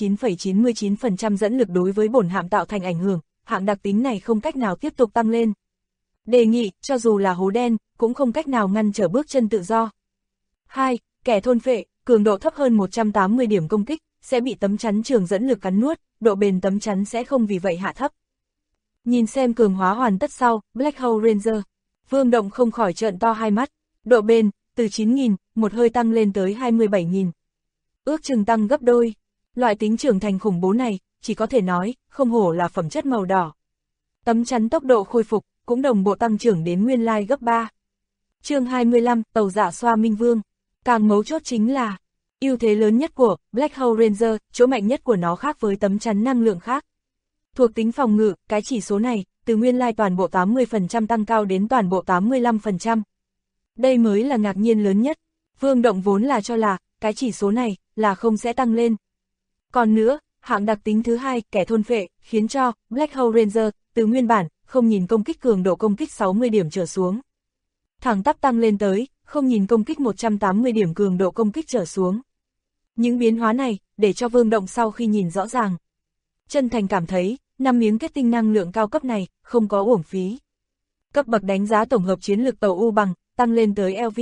99,99% dẫn lực đối với bổn hạm tạo thành ảnh hưởng, hạng đặc tính này không cách nào tiếp tục tăng lên. Đề nghị, cho dù là hố đen, cũng không cách nào ngăn trở bước chân tự do. 2. Kẻ thôn phệ, cường độ thấp hơn 180 điểm công kích, sẽ bị tấm chắn trường dẫn lực cắn nuốt, độ bền tấm chắn sẽ không vì vậy hạ thấp. Nhìn xem cường hóa hoàn tất sau, Black Hole Ranger, Vương Động không khỏi trợn to hai mắt, độ bền, từ 9.000, một hơi tăng lên tới 27.000. Ước chừng tăng gấp đôi, loại tính trưởng thành khủng bố này, chỉ có thể nói, không hổ là phẩm chất màu đỏ. Tấm chắn tốc độ khôi phục, cũng đồng bộ tăng trưởng đến nguyên lai gấp 3. Chương 25, tàu dạ xoa Minh Vương. Càng mấu chốt chính là, ưu thế lớn nhất của Black Hole Ranger, chỗ mạnh nhất của nó khác với tấm chắn năng lượng khác. Thuộc tính phòng ngự, cái chỉ số này, từ nguyên lai toàn bộ 80% tăng cao đến toàn bộ 85%. Đây mới là ngạc nhiên lớn nhất. Vương Động vốn là cho là, cái chỉ số này, là không sẽ tăng lên. Còn nữa, hạng đặc tính thứ hai, kẻ thôn phệ, khiến cho Black Hole Ranger, từ nguyên bản, không nhìn công kích cường độ công kích 60 điểm trở xuống. Thẳng tắp tăng lên tới, không nhìn công kích 180 điểm cường độ công kích trở xuống. Những biến hóa này, để cho Vương Động sau khi nhìn rõ ràng. Chân thành cảm thấy, 5 miếng kết tinh năng lượng cao cấp này, không có uổng phí. Cấp bậc đánh giá tổng hợp chiến lược tàu U bằng, tăng lên tới LV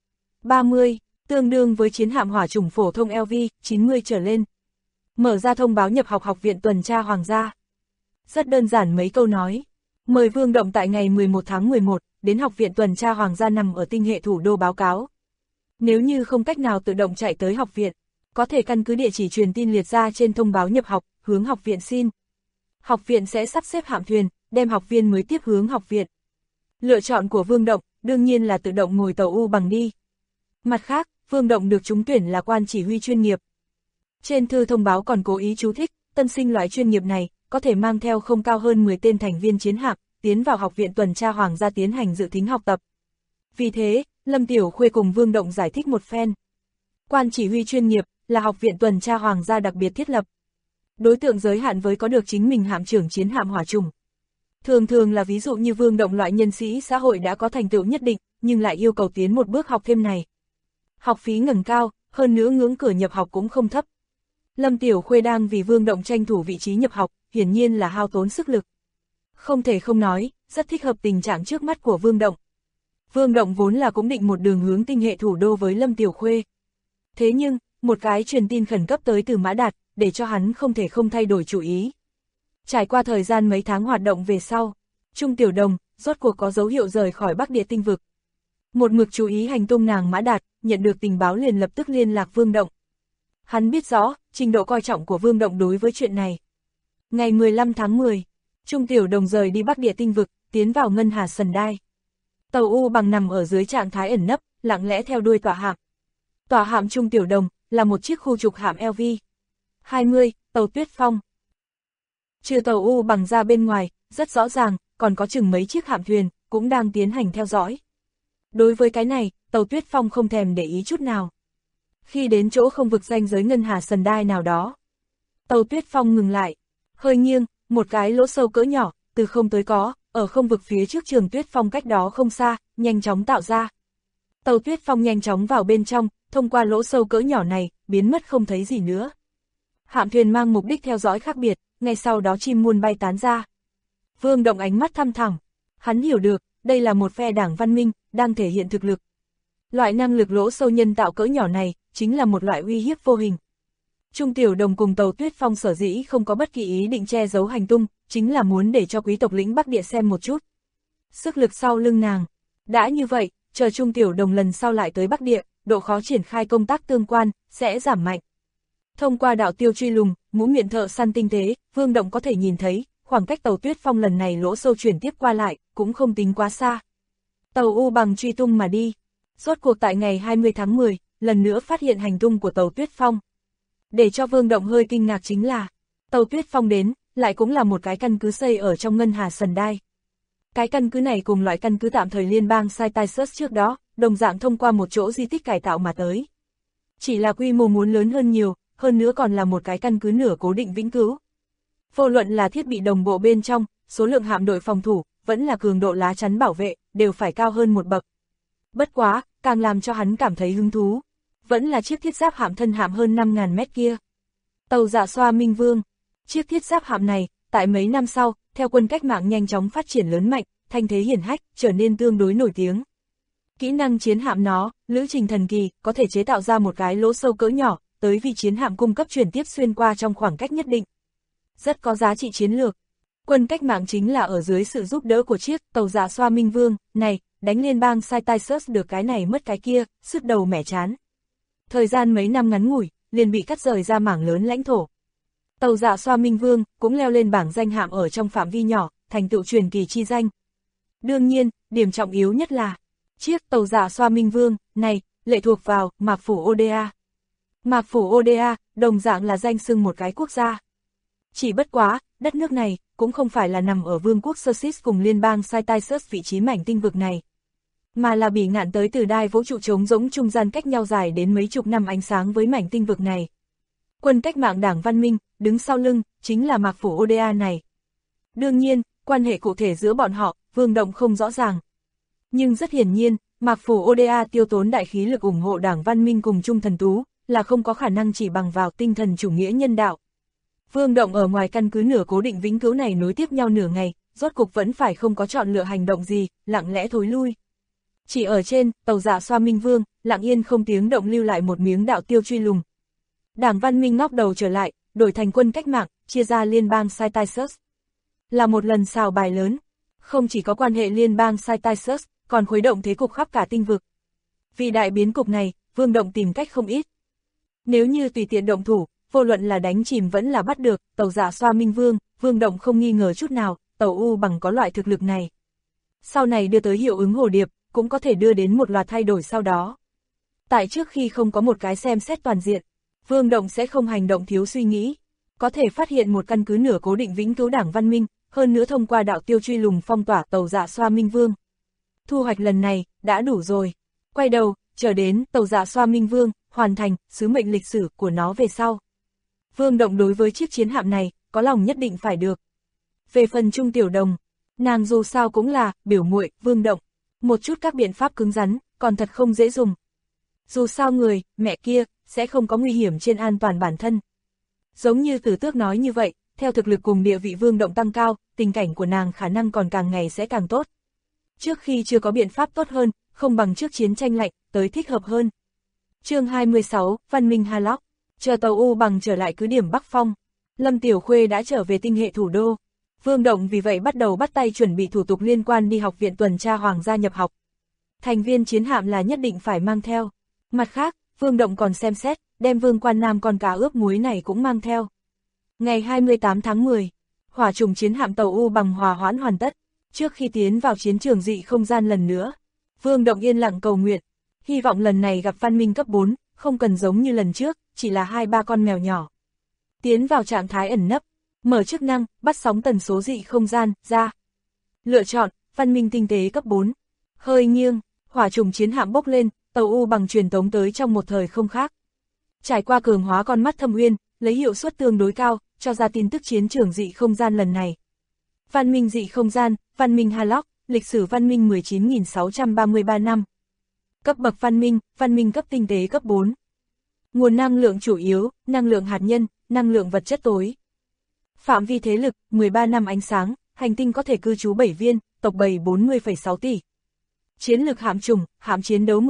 30, tương đương với chiến hạm hỏa chủng phổ thông LV 90 trở lên. Mở ra thông báo nhập học Học viện Tuần tra Hoàng gia. Rất đơn giản mấy câu nói. Mời Vương Động tại ngày 11 tháng 11, đến Học viện Tuần tra Hoàng gia nằm ở tinh hệ thủ đô báo cáo. Nếu như không cách nào tự động chạy tới học viện, có thể căn cứ địa chỉ truyền tin liệt ra trên thông báo nhập học, hướng học viện xin. Học viện sẽ sắp xếp hạm thuyền, đem học viên mới tiếp hướng học viện. Lựa chọn của Vương Động, đương nhiên là tự động ngồi tàu U bằng đi. Mặt khác, Vương Động được trúng tuyển là quan chỉ huy chuyên nghiệp. Trên thư thông báo còn cố ý chú thích, tân sinh loại chuyên nghiệp này, có thể mang theo không cao hơn 10 tên thành viên chiến hạm, tiến vào Học viện Tuần tra Hoàng gia tiến hành dự thính học tập. Vì thế, Lâm Tiểu Khuê cùng Vương Động giải thích một phen. Quan chỉ huy chuyên nghiệp, là Học viện Tuần tra Hoàng gia đặc biệt thiết lập. Đối tượng giới hạn với có được chính mình hạm trưởng chiến hạm hỏa trùng. Thường là ví dụ như Vương Động loại nhân sĩ xã hội đã có thành tựu nhất định, nhưng lại yêu cầu tiến một bước học thêm này. Học phí ngẩng cao, hơn nữa ngưỡng cửa nhập học cũng không thấp. Lâm Tiểu Khuê đang vì Vương Động tranh thủ vị trí nhập học, hiển nhiên là hao tốn sức lực. Không thể không nói, rất thích hợp tình trạng trước mắt của Vương Động. Vương Động vốn là cũng định một đường hướng tinh hệ thủ đô với Lâm Tiểu Khuê. Thế nhưng, một cái truyền tin khẩn cấp tới từ Mã Đạt, để cho hắn không thể không thay đổi chủ ý. Trải qua thời gian mấy tháng hoạt động về sau, Trung Tiểu Đồng, rốt cuộc có dấu hiệu rời khỏi Bắc Địa tinh vực. Một mực chú ý hành tung nàng Mã Đạt, nhận được tình báo liền lập tức liên lạc Vương Động. Hắn biết rõ, trình độ coi trọng của Vương Động đối với chuyện này. Ngày 15 tháng 10, Trung Tiểu Đồng rời đi Bắc Địa tinh vực, tiến vào Ngân Hà Sần Đai. Tàu U bằng nằm ở dưới trạng thái ẩn nấp, lặng lẽ theo đuôi tọa hạm. Tọa hạm Trung Tiểu Đồng, là một chiếc khu trục hạm LV 20, tàu Tuyết Phong. Trừ tàu U bằng ra bên ngoài, rất rõ ràng, còn có chừng mấy chiếc hạm thuyền, cũng đang tiến hành theo dõi. Đối với cái này, tàu Tuyết Phong không thèm để ý chút nào. Khi đến chỗ không vực ranh giới Ngân Hà Sần Đai nào đó, tàu Tuyết Phong ngừng lại, hơi nghiêng, một cái lỗ sâu cỡ nhỏ, từ không tới có, ở không vực phía trước Trường Tuyết Phong cách đó không xa, nhanh chóng tạo ra. Tàu Tuyết Phong nhanh chóng vào bên trong, thông qua lỗ sâu cỡ nhỏ này, biến mất không thấy gì nữa. Hạm thuyền mang mục đích theo dõi khác biệt, ngay sau đó chim muôn bay tán ra. Vương Động ánh mắt thăm thẳm, hắn hiểu được, đây là một phe đảng văn minh, đang thể hiện thực lực. Loại năng lực lỗ sâu nhân tạo cỡ nhỏ này, chính là một loại uy hiếp vô hình. Trung Tiểu Đồng cùng tàu Tuyết Phong sở dĩ không có bất kỳ ý định che giấu hành tung, chính là muốn để cho quý tộc lĩnh Bắc Địa xem một chút. Sức lực sau lưng nàng. Đã như vậy, chờ Trung Tiểu Đồng lần sau lại tới Bắc Địa, độ khó triển khai công tác tương quan, sẽ giảm mạnh. Thông qua đạo tiêu truy lùng, mũ miệng thợ săn tinh tế, Vương Động có thể nhìn thấy, khoảng cách tàu Tuyết Phong lần này lỗ sâu chuyển tiếp qua lại, cũng không tính quá xa. Tàu U bằng truy tung mà đi. Rốt cuộc tại ngày 20 tháng 10, lần nữa phát hiện hành tung của tàu Tuyết Phong. Để cho Vương Động hơi kinh ngạc chính là, tàu Tuyết Phong đến, lại cũng là một cái căn cứ xây ở trong Ngân Hà Sần Đai. Cái căn cứ này cùng loại căn cứ tạm thời liên bang Cytisus trước đó, đồng dạng thông qua một chỗ di tích cải tạo mà tới. Chỉ là quy mô muốn lớn hơn nhiều, hơn nữa còn là một cái căn cứ nửa cố định vĩnh cửu. Vô luận là thiết bị đồng bộ bên trong, số lượng hạm đội phòng thủ, vẫn là cường độ lá chắn bảo vệ, đều phải cao hơn một bậc. Bất quá, càng làm cho hắn cảm thấy hứng thú, vẫn là chiếc thiết giáp hạm thân hạm hơn 5.000 mét kia. Tàu Dạ Xoa Minh Vương. Chiếc thiết giáp hạm này, tại mấy năm sau, theo quân cách mạng nhanh chóng phát triển lớn mạnh, thanh thế hiển hách, trở nên tương đối nổi tiếng. Kỹ năng chiến hạm nó, lữ trình thần kỳ, có thể chế tạo ra một cái lỗ sâu cỡ nhỏ, tới vì chiến hạm cung cấp chuyển tiếp xuyên qua trong khoảng cách nhất định. Rất có giá trị chiến lược. Quân cách mạng chính là ở dưới sự giúp đỡ của chiếc tàu Dạ Xoa Minh Vương này, đánh liên bang Sai-Tai-Seus được cái này mất cái kia, sứt đầu mẻ chán. Thời gian mấy năm ngắn ngủi, liền bị cắt rời ra mảng lớn lãnh thổ. Tàu Dạ Xoa Minh Vương cũng leo lên bảng danh hạm ở trong phạm vi nhỏ, thành tựu truyền kỳ chi danh. Đương nhiên, điểm trọng yếu nhất là chiếc tàu Dạ Xoa Minh Vương này lệ thuộc vào Mạc Phủ Oda. Mạc Phủ Oda đồng dạng là danh xưng một cái quốc gia. Chỉ bất quá, đất nước này cũng không phải là nằm ở vương quốc Sersis cùng liên bang Sai-Tai-Seus vị trí mảnh tinh vực này, mà là bỉ ngạn tới từ đai vũ trụ trống rỗng trung gian cách nhau dài đến mấy chục năm ánh sáng với mảnh tinh vực này. Quân cách mạng Đảng Văn Minh, đứng sau lưng, chính là Mạc Phủ Oda này. Đương nhiên, quan hệ cụ thể giữa bọn họ, Vương Động không rõ ràng. Nhưng rất hiển nhiên, Mạc Phủ Oda tiêu tốn đại khí lực ủng hộ Đảng Văn Minh cùng Trung Thần Tú, là không có khả năng chỉ bằng vào tinh thần chủ nghĩa nhân đạo. Vương Động ở ngoài căn cứ nửa cố định vĩnh cửu này nối tiếp nhau nửa ngày, rốt cục vẫn phải không có chọn lựa hành động gì, lặng lẽ thối lui. Chỉ ở trên, tàu Dạ Xoa Minh Vương, lặng yên không tiếng động lưu lại một miếng đạo tiêu truy lùng. Đảng Văn Minh ngóc đầu trở lại, đổi thành quân cách mạng, chia ra liên bang Sai-Tai-Seus. Là một lần xào bài lớn, không chỉ có quan hệ liên bang Sai-Tai-Seus, còn khuấy động thế cục khắp cả tinh vực. Vì đại biến cục này, Vương Động tìm cách không ít. Nếu như tùy tiện động thủ, vô luận là đánh chìm vẫn là bắt được, tàu Dạ Xoa Minh Vương, Vương Động không nghi ngờ chút nào, tàu U bằng có loại thực lực này. Sau này đưa tới hiệu ứng hồ điệp, cũng có thể đưa đến một loạt thay đổi sau đó. Tại trước khi không có một cái xem xét toàn diện, Vương Động sẽ không hành động thiếu suy nghĩ. Có thể phát hiện một căn cứ nửa cố định vĩnh cửu Đảng Văn Minh, hơn nữa thông qua đạo tiêu truy lùng phong tỏa tàu Dạ Xoa Minh Vương. Thu hoạch lần này, đã đủ rồi. Quay đầu, chờ đến tàu Dạ Xoa Minh Vương, hoàn thành sứ mệnh lịch sử của nó về sau. Vương Động đối với chiếc chiến hạm này, có lòng nhất định phải được. Về phần Trung Tiểu Đồng, nàng dù sao cũng là biểu muội Vương Động. Một chút các biện pháp cứng rắn, còn thật không dễ dùng. Dù sao người, mẹ kia, sẽ không có nguy hiểm trên an toàn bản thân. Giống như Tử Tước nói như vậy, theo thực lực cùng địa vị Vương Động tăng cao, tình cảnh của nàng khả năng còn càng ngày sẽ càng tốt. Trước khi chưa có biện pháp tốt hơn, không bằng trước chiến tranh lạnh, tới thích hợp hơn. Chương 26, Văn Minh Harlock. Chờ tàu U bằng trở lại cứ điểm Bắc Phong, Lâm Tiểu Khuê đã trở về tinh hệ thủ đô. Vương Động vì vậy bắt đầu bắt tay chuẩn bị thủ tục liên quan đi học viện tuần tra hoàng gia nhập học. Thành viên chiến hạm là nhất định phải mang theo. Mặt khác, Vương Động còn xem xét, đem Vương Quan Nam con cá ướp muối này cũng mang theo. Ngày 28 tháng 10, hỏa trùng chiến hạm tàu U bằng hòa hoãn hoàn tất. Trước khi tiến vào chiến trường dị không gian lần nữa, Vương Động yên lặng cầu nguyện, hy vọng lần này gặp văn minh cấp 4, không cần giống như lần trước, chỉ là 2-3 con mèo nhỏ. Tiến vào trạng thái ẩn nấp, mở chức năng, bắt sóng tần số dị không gian, ra. Lựa chọn, văn minh tinh tế cấp 4. Hơi nghiêng, hỏa trùng chiến hạm bốc lên, tàu U bằng truyền tống tới trong một thời không khác. Trải qua cường hóa con mắt thâm uyên, lấy hiệu suất tương đối cao, cho ra tin tức chiến trường dị không gian lần này. Văn minh dị không gian, văn minh Harlock, lịch sử văn minh 19.633 năm. Cấp bậc văn minh cấp tinh tế cấp 4. Nguồn năng lượng chủ yếu, năng lượng hạt nhân, năng lượng vật chất tối. Phạm vi thế lực, 13 năm ánh sáng, hành tinh có thể cư trú 7 viên, tộc bầy 40,6 tỷ. Chiến lược hạm trùng, hạm chiến đấu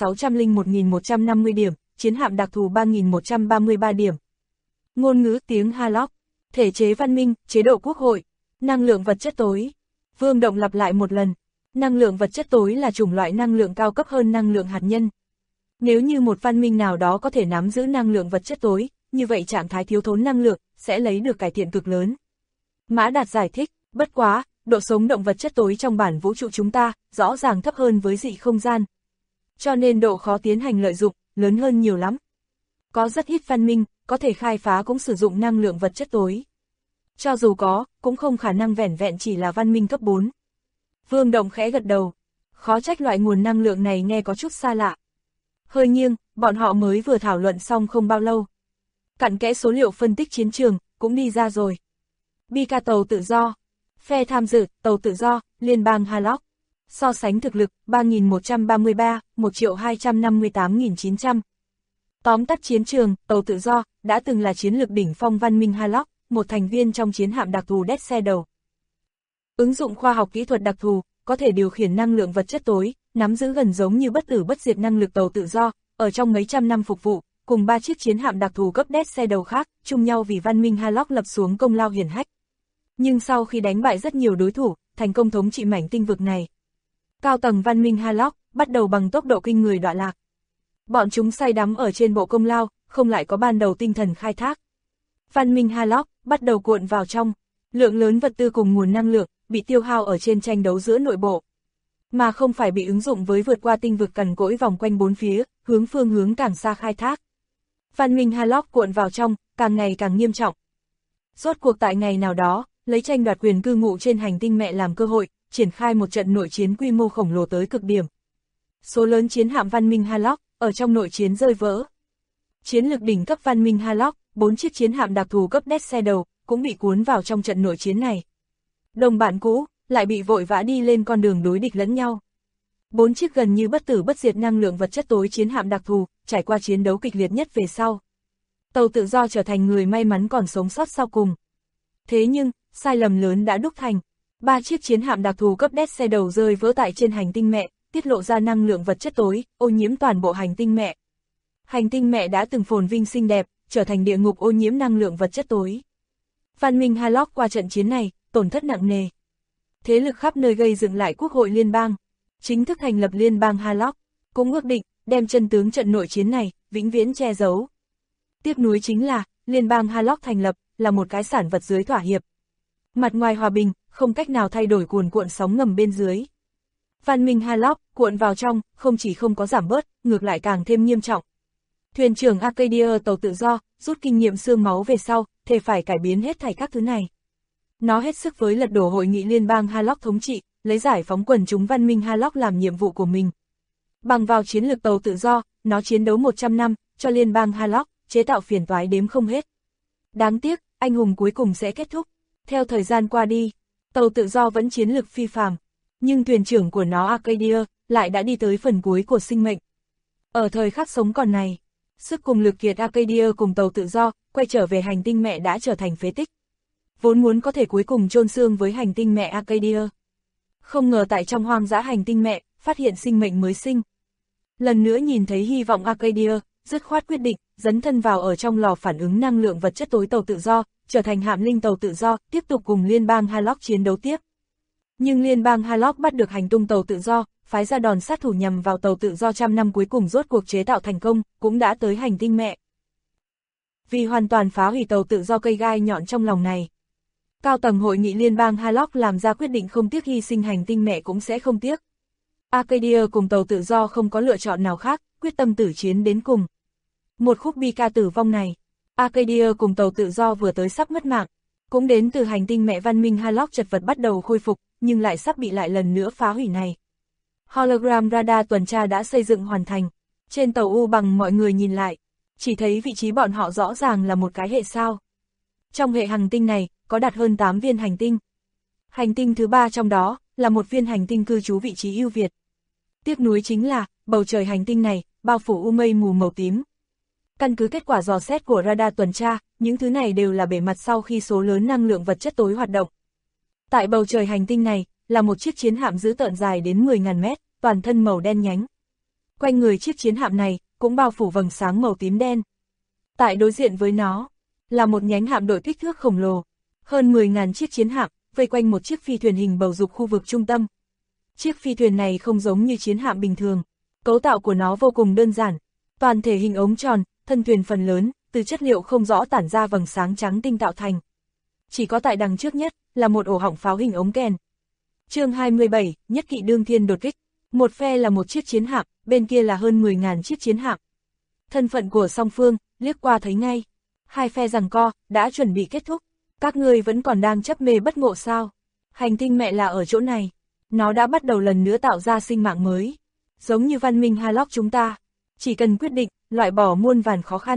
10.601.150 điểm, chiến hạm đặc thù 3.133 điểm. Ngôn ngữ tiếng Harlock, thể chế văn minh, chế độ quốc hội, năng lượng vật chất tối. Vương Động lặp lại một lần, năng lượng vật chất tối là chủng loại năng lượng cao cấp hơn năng lượng hạt nhân. Nếu như một văn minh nào đó có thể nắm giữ năng lượng vật chất tối, như vậy trạng thái thiếu thốn năng lượng sẽ lấy được cải thiện cực lớn. Mã Đạt giải thích, bất quá, độ sống động vật chất tối trong bản vũ trụ chúng ta rõ ràng thấp hơn với dị không gian. Cho nên độ khó tiến hành lợi dụng lớn hơn nhiều lắm. Có rất ít văn minh có thể khai phá cũng sử dụng năng lượng vật chất tối. Cho dù có, cũng không khả năng vẻn vẹn chỉ là văn minh cấp 4. Vương Động khẽ gật đầu, khó trách loại nguồn năng lượng này nghe có chút xa lạ. Hơi nghiêng, bọn họ mới vừa thảo luận xong không bao lâu. Cặn kẽ số liệu phân tích chiến trường, cũng đi ra rồi. Bika tàu tự do. Phe tham dự, tàu tự do, Liên bang Harlock. So sánh thực lực, 3.133, 1.258.900. Tóm tắt chiến trường, tàu tự do, đã từng là chiến lược đỉnh phong văn minh Harlock, một thành viên trong chiến hạm đặc thù Death Shadow. Ứng dụng khoa học kỹ thuật đặc thù, có thể điều khiển năng lượng vật chất tối, nắm giữ gần giống như bất tử bất diệt năng lực tàu tự do, ở trong mấy trăm năm phục vụ, cùng 3 chiếc chiến hạm đặc thù cấp Death Shadow khác, chung nhau vì văn minh Harlock lập xuống công lao hiển hách. Nhưng sau khi đánh bại rất nhiều đối thủ, thành công thống trị mảnh tinh vực này, cao tầng văn minh Harlock bắt đầu bằng tốc độ kinh người đọa lạc. Bọn chúng say đắm ở trên bộ công lao, không lại có ban đầu tinh thần khai thác. Văn minh Harlock bắt đầu cuộn vào trong, lượng lớn vật tư cùng nguồn năng lượng bị tiêu hao ở trên tranh đấu giữa nội bộ, mà không phải bị ứng dụng với vượt qua tinh vực cằn cỗi vòng quanh bốn phía, phương hướng càng xa khai thác. Văn minh Harlock cuộn vào trong, càng ngày càng nghiêm trọng. Rốt cuộc tại ngày nào đó, lấy tranh đoạt quyền cư ngụ trên hành tinh mẹ làm cơ hội, triển khai một trận nội chiến quy mô khổng lồ tới cực điểm. Số lớn chiến hạm văn minh Harlock ở trong nội chiến rơi vỡ. Chiến lược đỉnh cấp văn minh Harlock, 4 chiếc chiến hạm đặc thù cấp Death Shadow cũng bị cuốn vào trong trận nội chiến này. Đồng bạn cũ lại bị vội vã đi lên con đường đối địch lẫn nhau. 4 chiếc gần như bất tử bất diệt năng lượng vật chất tối chiến hạm đặc thù, trải qua chiến đấu kịch liệt nhất về sau, tàu tự do trở thành người may mắn còn sống sót sau cùng. Thế nhưng, sai lầm lớn đã đúc thành. 3 chiếc chiến hạm đặc thù cấp Death Shadow rơi vỡ tại trên hành tinh mẹ, tiết lộ ra năng lượng vật chất tối, ô nhiễm toàn bộ hành tinh mẹ. Hành tinh mẹ đã từng phồn vinh xinh đẹp, trở thành địa ngục ô nhiễm năng lượng vật chất tối. Văn minh Harlock qua trận chiến này, tổn thất nặng nề. Thế lực khắp nơi gây dựng lại quốc hội liên bang, chính thức thành lập liên bang Harlock, cũng ước định đem chân tướng trận nội chiến này vĩnh viễn che giấu. Tiếc nuối chính là, liên bang Harlock thành lập là một cái sản vật dưới thỏa hiệp. Mặt ngoài hòa bình, không cách nào thay đổi cuồn cuộn sóng ngầm bên dưới. Văn minh Harlock cuộn vào trong, không chỉ không có giảm bớt, ngược lại càng thêm nghiêm trọng. Thuyền trưởng Arcadia tàu tự do, rút kinh nghiệm xương máu về sau, thề phải cải biến hết thảy các thứ này. Nó hết sức với lật đổ hội nghị liên bang Harlock thống trị, lấy giải phóng quần chúng văn minh Harlock làm nhiệm vụ của mình. Bằng vào chiến lược tàu tự do, nó chiến đấu 100 năm, cho liên bang Harlock, chế tạo phiền toái đếm không hết. Đáng tiếc, anh hùng cuối cùng sẽ kết thúc. Theo thời gian qua đi, tàu tự do vẫn chiến lược phi phàm, nhưng thuyền trưởng của nó Arcadia lại đã đi tới phần cuối của sinh mệnh. Ở thời khắc sống còn này, sức cùng lực kiệt Arcadia cùng tàu tự do quay trở về hành tinh mẹ đã trở thành phế tích. Vốn muốn có thể cuối cùng chôn xương với hành tinh mẹ Arcadia, không ngờ tại trong hoang dã hành tinh mẹ phát hiện sinh mệnh mới sinh. Lần nữa nhìn thấy hy vọng Arcadia, dứt khoát quyết định dấn thân vào ở trong lò phản ứng năng lượng vật chất tối tàu tự do, trở thành hạm linh tàu tự do, tiếp tục cùng liên bang Harlock chiến đấu tiếp. Nhưng liên bang Harlock bắt được hành tung tàu tự do, phái ra đòn sát thủ nhằm vào tàu tự do trăm năm cuối cùng rốt cuộc chế tạo thành công, cũng đã tới hành tinh mẹ. Vì hoàn toàn phá hủy tàu tự do cây gai nhọn trong lòng này, cao tầng hội nghị liên bang Harlock làm ra quyết định không tiếc hy sinh hành tinh mẹ cũng sẽ không tiếc. Arcadia cùng tàu tự do không có lựa chọn nào khác, quyết tâm tử chiến đến cùng. Một khúc bi ca tử vong này, Arcadia cùng tàu tự do vừa tới sắp mất mạng, cũng đến từ hành tinh mẹ văn minh Harlock chật vật bắt đầu khôi phục, nhưng lại sắp bị lại lần nữa phá hủy này. Hologram radar tuần tra đã xây dựng hoàn thành. Trên tàu U bằng mọi người nhìn lại, chỉ thấy vị trí bọn họ rõ ràng là một cái hệ sao. Trong hệ hành tinh này, có đặt hơn 8 viên hành tinh. Hành tinh thứ 3 trong đó, là một viên hành tinh cư trú vị trí ưu việt. Tiếc nuối chính là, bầu trời hành tinh này, bao phủ u mây mù màu tím. Căn cứ kết quả dò xét của radar tuần tra, những thứ này đều là bề mặt sau khi số lớn năng lượng vật chất tối hoạt động. Tại bầu trời hành tinh này, là một chiếc chiến hạm dữ tợn dài đến 10.000 mét, toàn thân màu đen nhánh. Quanh người chiếc chiến hạm này, cũng bao phủ vầng sáng màu tím đen. Tại đối diện với nó, là một nhánh hạm đội kích thước khổng lồ. Hơn 10.000 chiếc chiến hạm, vây quanh một chiếc phi thuyền hình bầu dục khu vực trung tâm. Chiếc phi thuyền này không giống như chiến hạm bình thường. Cấu tạo của nó vô cùng đơn giản. Toàn thể hình ống tròn, thân thuyền phần lớn, từ chất liệu không rõ tản ra vầng sáng trắng tinh tạo thành. Chỉ có tại đằng trước nhất, là một ổ họng pháo hình ống kèn. Chương 27, Nhất kỵ đương thiên đột kích. Một phe là một chiếc chiến hạm, bên kia là hơn 10.000 chiếc chiến hạm. Thân phận của song phương, liếc qua thấy ngay. Hai phe giằng co, đã chuẩn bị kết thúc. Các ngươi vẫn còn đang chấp mê bất ngộ sao? Hành tinh mẹ là ở chỗ này. Nó đã bắt đầu lần nữa tạo ra sinh mạng mới. Giống như văn minh Harlock chúng ta. Chỉ cần quyết định, loại bỏ muôn vàn khó khăn.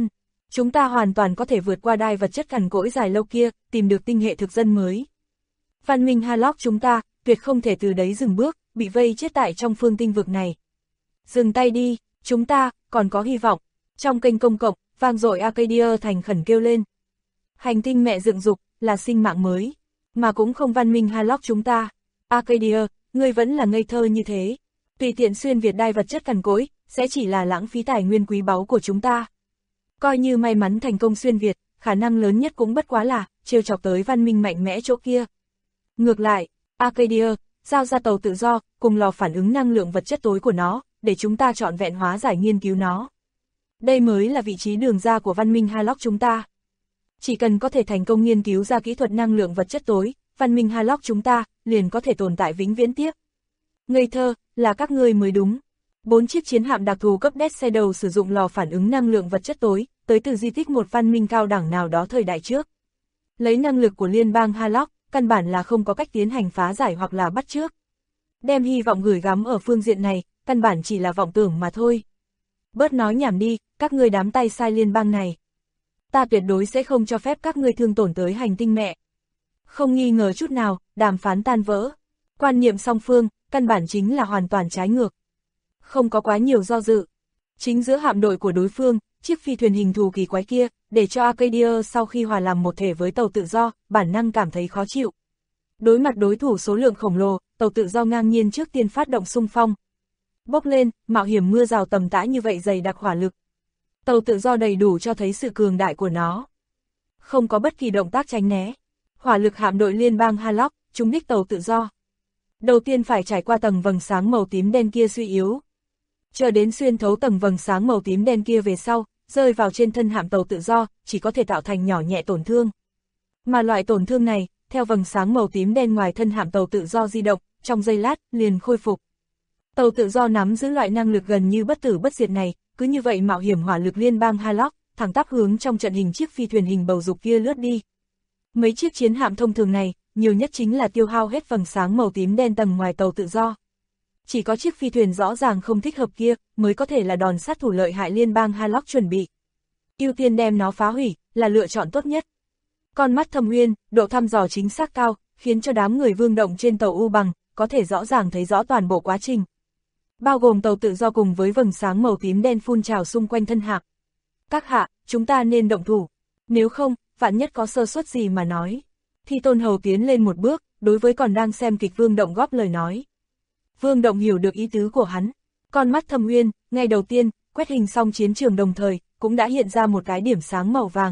Chúng ta hoàn toàn có thể vượt qua đai vật chất cằn cỗi dài lâu kia, tìm được tinh hệ thực dân mới. Văn minh Harlock chúng ta, tuyệt không thể từ đấy dừng bước, bị vây chết tại trong phương tinh vực này. Dừng tay đi, chúng ta, còn có hy vọng. Trong kênh công cộng, vang dội Arcadia thành khẩn kêu lên. Hành tinh mẹ dựng dục, là sinh mạng mới, mà cũng không văn minh Harlock chúng ta. Arcadia, ngươi vẫn là ngây thơ như thế. Tùy tiện xuyên việt đai vật chất cằn cỗi, sẽ chỉ là lãng phí tài nguyên quý báu của chúng ta. Coi như may mắn thành công xuyên việt, khả năng lớn nhất cũng bất quá là, trêu chọc tới văn minh mạnh mẽ chỗ kia. Ngược lại, Arcadia, giao ra tàu tự do, cùng lò phản ứng năng lượng vật chất tối của nó, để chúng ta trọn vẹn hóa giải nghiên cứu nó. Đây mới là vị trí đường ra của văn minh Harlock chúng ta. Chỉ cần có thể thành công nghiên cứu ra kỹ thuật năng lượng vật chất tối, văn minh Harlock chúng ta, liền có thể tồn tại vĩnh viễn tiếp. Ngây thơ, là các ngươi mới đúng. 4 chiếc chiến hạm đặc thù cấp Death Shadow sử dụng lò phản ứng năng lượng vật chất tối, tới từ di tích một văn minh cao đẳng nào đó thời đại trước. Lấy năng lực của liên bang Harlock, căn bản là không có cách tiến hành phá giải hoặc là bắt chước. Đem hy vọng gửi gắm ở phương diện này, căn bản chỉ là vọng tưởng mà thôi. Bớt nói nhảm đi, các ngươi đám tay sai liên bang này. Ta tuyệt đối sẽ không cho phép các ngươi thương tổn tới hành tinh mẹ. Không nghi ngờ chút nào, đàm phán tan vỡ. Quan niệm song phương, căn bản chính là hoàn toàn trái ngược. Không có quá nhiều do dự. Chính giữa hạm đội của đối phương, chiếc phi thuyền hình thù kỳ quái kia, để cho Arcadia sau khi hòa làm một thể với tàu tự do, bản năng cảm thấy khó chịu. Đối mặt đối thủ số lượng khổng lồ, tàu tự do ngang nhiên trước tiên phát động xung phong. Bốc lên, mạo hiểm mưa rào tầm tã như vậy dày đặc hỏa lực. Tàu tự do đầy đủ cho thấy sự cường đại của nó. Không có bất kỳ động tác tránh né. Hỏa lực hạm đội liên bang Harlock, trúng đích tàu tự do. Đầu tiên phải trải qua tầng vầng sáng màu tím đen kia suy yếu. Chờ đến xuyên thấu tầng vầng sáng màu tím đen kia về sau, rơi vào trên thân hạm tàu tự do, chỉ có thể tạo thành nhỏ nhẹ tổn thương. Mà loại tổn thương này, theo vầng sáng màu tím đen ngoài thân hạm tàu tự do di động, trong giây lát, liền khôi phục. Tàu tự do nắm giữ loại năng lực gần như bất tử bất diệt này, cứ như vậy mạo hiểm hỏa lực liên bang Harlock, thẳng tắp hướng trong trận hình chiếc phi thuyền hình bầu dục kia lướt đi. Mấy chiếc chiến hạm thông thường này, nhiều nhất chính là tiêu hao hết vầng sáng màu tím đen tầng ngoài tàu tự do. Chỉ có chiếc phi thuyền rõ ràng không thích hợp kia, mới có thể là đòn sát thủ lợi hại liên bang Harlock chuẩn bị. Ưu tiên đem nó phá hủy, là lựa chọn tốt nhất. Con mắt thâm uyên, độ thăm dò chính xác cao, khiến cho đám người vương động trên tàu U bằng, có thể rõ ràng thấy rõ toàn bộ quá trình. Bao gồm tàu tự do cùng với vầng sáng màu tím đen phun trào xung quanh thân hạm. Các hạ, chúng ta nên động thủ. Nếu không, vạn nhất có sơ suất gì mà nói. Thì Tôn Hầu tiến lên một bước, đối với còn đang xem kịch Vương Động góp lời nói. Vương Động hiểu được ý tứ của hắn. Con mắt thâm uyên, ngay đầu tiên, quét hình xong chiến trường đồng thời, cũng đã hiện ra một cái điểm sáng màu vàng.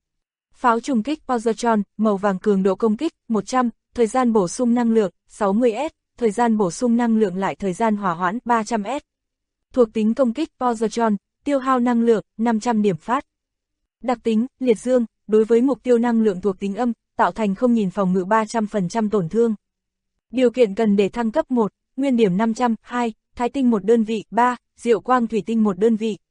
Pháo trùng kích Positron, màu vàng cường độ công kích, 100, thời gian bổ sung năng lượng, 60S, thời gian bổ sung năng lượng lại thời gian hỏa hoãn, 300S. Thuộc tính công kích Positron, tiêu hao năng lượng, 500 điểm phát. Đặc tính, liệt dương, đối với mục tiêu năng lượng thuộc tính âm, tạo thành không nhìn phòng ngự 300% tổn thương. Điều kiện cần để thăng cấp 1, nguyên điểm 500, 2, thái tinh 1 đơn vị, 3, diệu quang thủy tinh 1 đơn vị.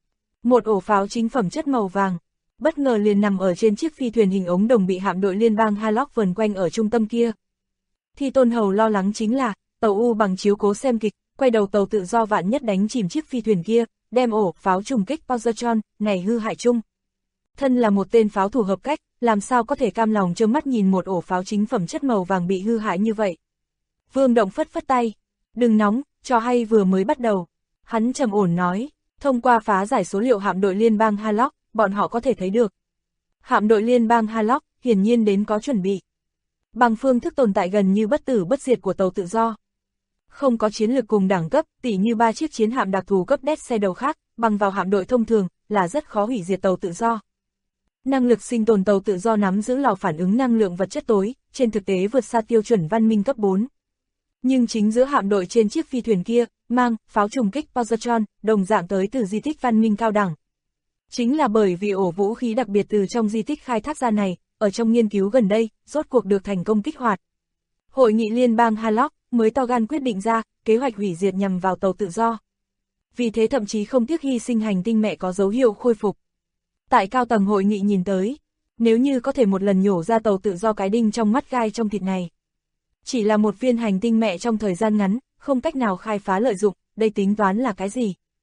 Một ổ pháo chính phẩm chất màu vàng, bất ngờ liền nằm ở trên chiếc phi thuyền hình ống đồng bị hạm đội liên bang Harlock vần quanh ở trung tâm kia. Thì Tôn Hầu lo lắng chính là, tàu U bằng chiếu cố xem kịch, quay đầu tàu tự do vạn nhất đánh chìm chiếc phi thuyền kia, đem ổ pháo trùng kích Positron này hư hại chung. Thân là một tên pháo thủ hợp cách, làm sao có thể cam lòng trơ mắt nhìn một ổ pháo chính phẩm chất màu vàng bị hư hại như vậy. Vương Động phất phất tay, đừng nóng, trò hay vừa mới bắt đầu. Hắn trầm ổn nói, thông qua phá giải số liệu hạm đội liên bang Harlock, bọn họ có thể thấy được. Hạm đội liên bang Harlock hiển nhiên đến có chuẩn bị. Bằng phương thức tồn tại gần như bất tử bất diệt của tàu tự do. Không có chiến lược cùng đẳng cấp, tỉ như 3 chiếc chiến hạm đặc thù cấp Death Shadow khác, bằng vào hạm đội thông thường, là rất khó hủy diệt tàu tự do. Năng lực sinh tồn tàu tự do nắm giữ lò phản ứng năng lượng vật chất tối, trên thực tế vượt xa tiêu chuẩn văn minh cấp 4. Nhưng chính giữa hạm đội trên chiếc phi thuyền kia, mang pháo trùng kích Positron, đồng dạng tới từ di tích văn minh cao đẳng. Chính là bởi vì ổ vũ khí đặc biệt từ trong di tích khai thác ra này, ở trong nghiên cứu gần đây, rốt cuộc được thành công kích hoạt. Hội nghị liên bang Harlock mới to gan quyết định ra, kế hoạch hủy diệt nhằm vào tàu tự do. Vì thế thậm chí không tiếc hy sinh hành tinh mẹ có dấu hiệu khôi phục. Tại cao tầng hội nghị nhìn tới, nếu như có thể một lần nhổ ra tàu tự do cái đinh trong mắt gai trong thịt này. Chỉ là một viên hành tinh mẹ trong thời gian ngắn, không cách nào khai phá lợi dụng, đây tính toán là cái gì?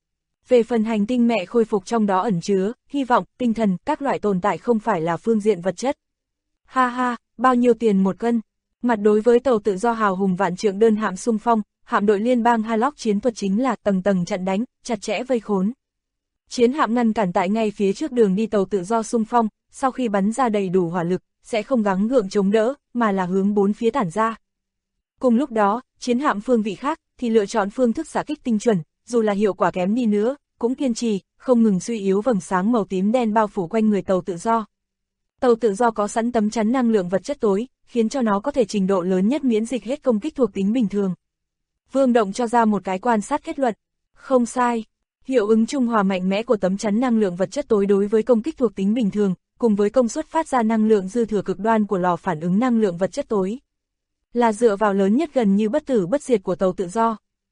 Về phần hành tinh mẹ khôi phục trong đó ẩn chứa, hy vọng, tinh thần, các loại tồn tại không phải là phương diện vật chất. Ha ha, bao nhiêu tiền một cân? Mặt đối với tàu tự do hào hùng vạn trượng đơn hạm xung phong, hạm đội liên bang Harlock chiến thuật chính là tầng tầng chặn đánh, chặt chẽ vây khốn. Chiến hạm ngăn cản tại ngay phía trước đường đi tàu tự do xung phong, sau khi bắn ra đầy đủ hỏa lực, sẽ không gắng gượng chống đỡ, mà là hướng bốn phía tản ra. Cùng lúc đó, chiến hạm phương vị khác, thì lựa chọn phương thức xạ kích tinh chuẩn, dù là hiệu quả kém đi nữa, cũng kiên trì, không ngừng suy yếu vầng sáng màu tím đen bao phủ quanh người tàu tự do. Tàu tự do có sẵn tấm chắn năng lượng vật chất tối, khiến cho nó có thể trình độ lớn nhất miễn dịch hết công kích thuộc tính bình thường. Vương Động cho ra một cái quan sát kết luận. Không sai, hiệu ứng trung hòa mạnh mẽ của tấm chắn năng lượng vật chất tối đối với công kích thuộc tính bình thường, cùng với công suất phát ra năng lượng dư thừa cực đoan của lò phản ứng năng lượng vật chất tối, là dựa vào lớn nhất gần như bất tử bất diệt của tàu tự do.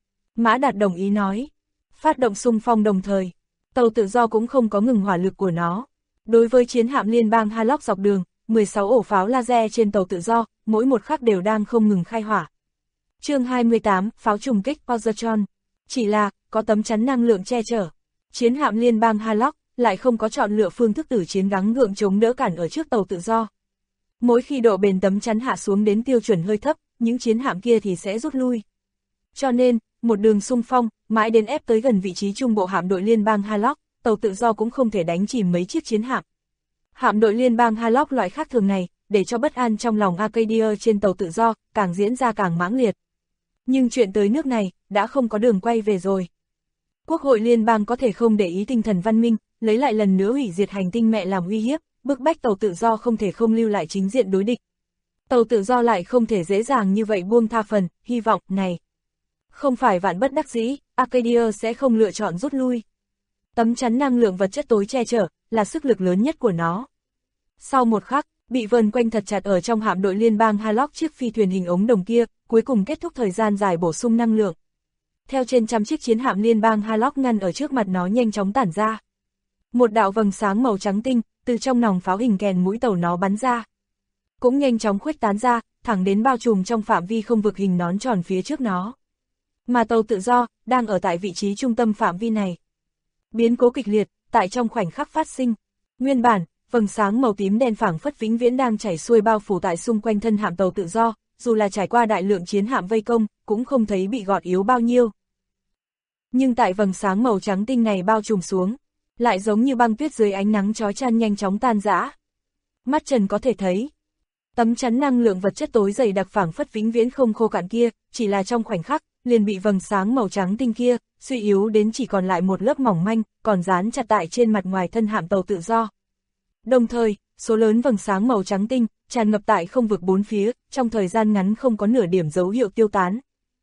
Mã Đạt đồng ý nói. Phát động xung phong đồng thời, tàu tự do cũng không có ngừng hỏa lực của nó. Đối với chiến hạm liên bang Harlock dọc đường, 16 ổ pháo laser trên tàu tự do, mỗi một khắc đều đang không ngừng khai hỏa. Chương 28, pháo trùng kích Positron. Chỉ là, có tấm chắn năng lượng che chở. Chiến hạm liên bang Harlock lại không có chọn lựa phương thức tử chiến gắng gượng chống đỡ cản ở trước tàu tự do. Mỗi khi độ bền tấm chắn hạ xuống đến tiêu chuẩn hơi thấp, những chiến hạm kia thì sẽ rút lui. Cho nên, một đường xung phong, mãi đến ép tới gần vị trí trung bộ hạm đội liên bang Harlock, tàu tự do cũng không thể đánh chìm mấy chiếc chiến hạm. Hạm đội liên bang Harlock loại khác thường này, để cho bất an trong lòng Arcadia trên tàu tự do, càng diễn ra càng mãng liệt. Nhưng chuyện tới nước này, đã không có đường quay về rồi. Quốc hội liên bang có thể không để ý tinh thần văn minh, lấy lại lần nữa hủy diệt hành tinh mẹ làm uy hiếp, bức bách tàu tự do không thể không lưu lại chính diện đối địch. Tàu tự do lại không thể dễ dàng như vậy buông tha phần, hy vọng, này. Không phải vạn bất đắc dĩ, Arcadia sẽ không lựa chọn rút lui. Tấm chắn năng lượng vật chất tối che chở, là sức lực lớn nhất của nó. Sau một khắc, bị vờn quanh thật chặt ở trong hạm đội liên bang Harlock chiếc phi thuyền hình ống đồng kia, cuối cùng kết thúc thời gian dài bổ sung năng lượng. Theo trên trăm chiếc chiến hạm liên bang Harlock ngăn ở trước mặt nó nhanh chóng tản ra. Một đạo vầng sáng màu trắng tinh, từ trong nòng pháo hình kèn mũi tàu nó bắn ra. Cũng nhanh chóng khuếch tán ra, thẳng đến bao trùm trong phạm vi không vực hình nón tròn phía trước nó. Mà tàu tự do, đang ở tại vị trí trung tâm phạm vi này. Biến cố kịch liệt, tại trong khoảnh khắc phát sinh. Nguyên bản, vầng sáng màu tím đen phảng phất vĩnh viễn đang chảy xuôi bao phủ tại xung quanh thân hạm tàu tự do, dù là trải qua đại lượng chiến hạm vây công, cũng không thấy bị gọt yếu bao nhiêu. Nhưng tại vầng sáng màu trắng tinh này bao trùm xuống, lại giống như băng tuyết dưới ánh nắng chói chang nhanh chóng tan rã. Mắt trần có thể thấy, tấm chắn năng lượng vật chất tối dày đặc phảng phất vĩnh viễn không khô cạn kia, chỉ là trong khoảnh khắc, liền bị vầng sáng màu trắng tinh kia, suy yếu đến chỉ còn lại một lớp mỏng manh, còn dán chặt tại trên mặt ngoài thân hạm tàu tự do. Đồng thời, số lớn vầng sáng màu trắng tinh, tràn ngập tại không vực bốn phía, trong thời gian ngắn không có nửa điểm dấu hiệu tiêu tán.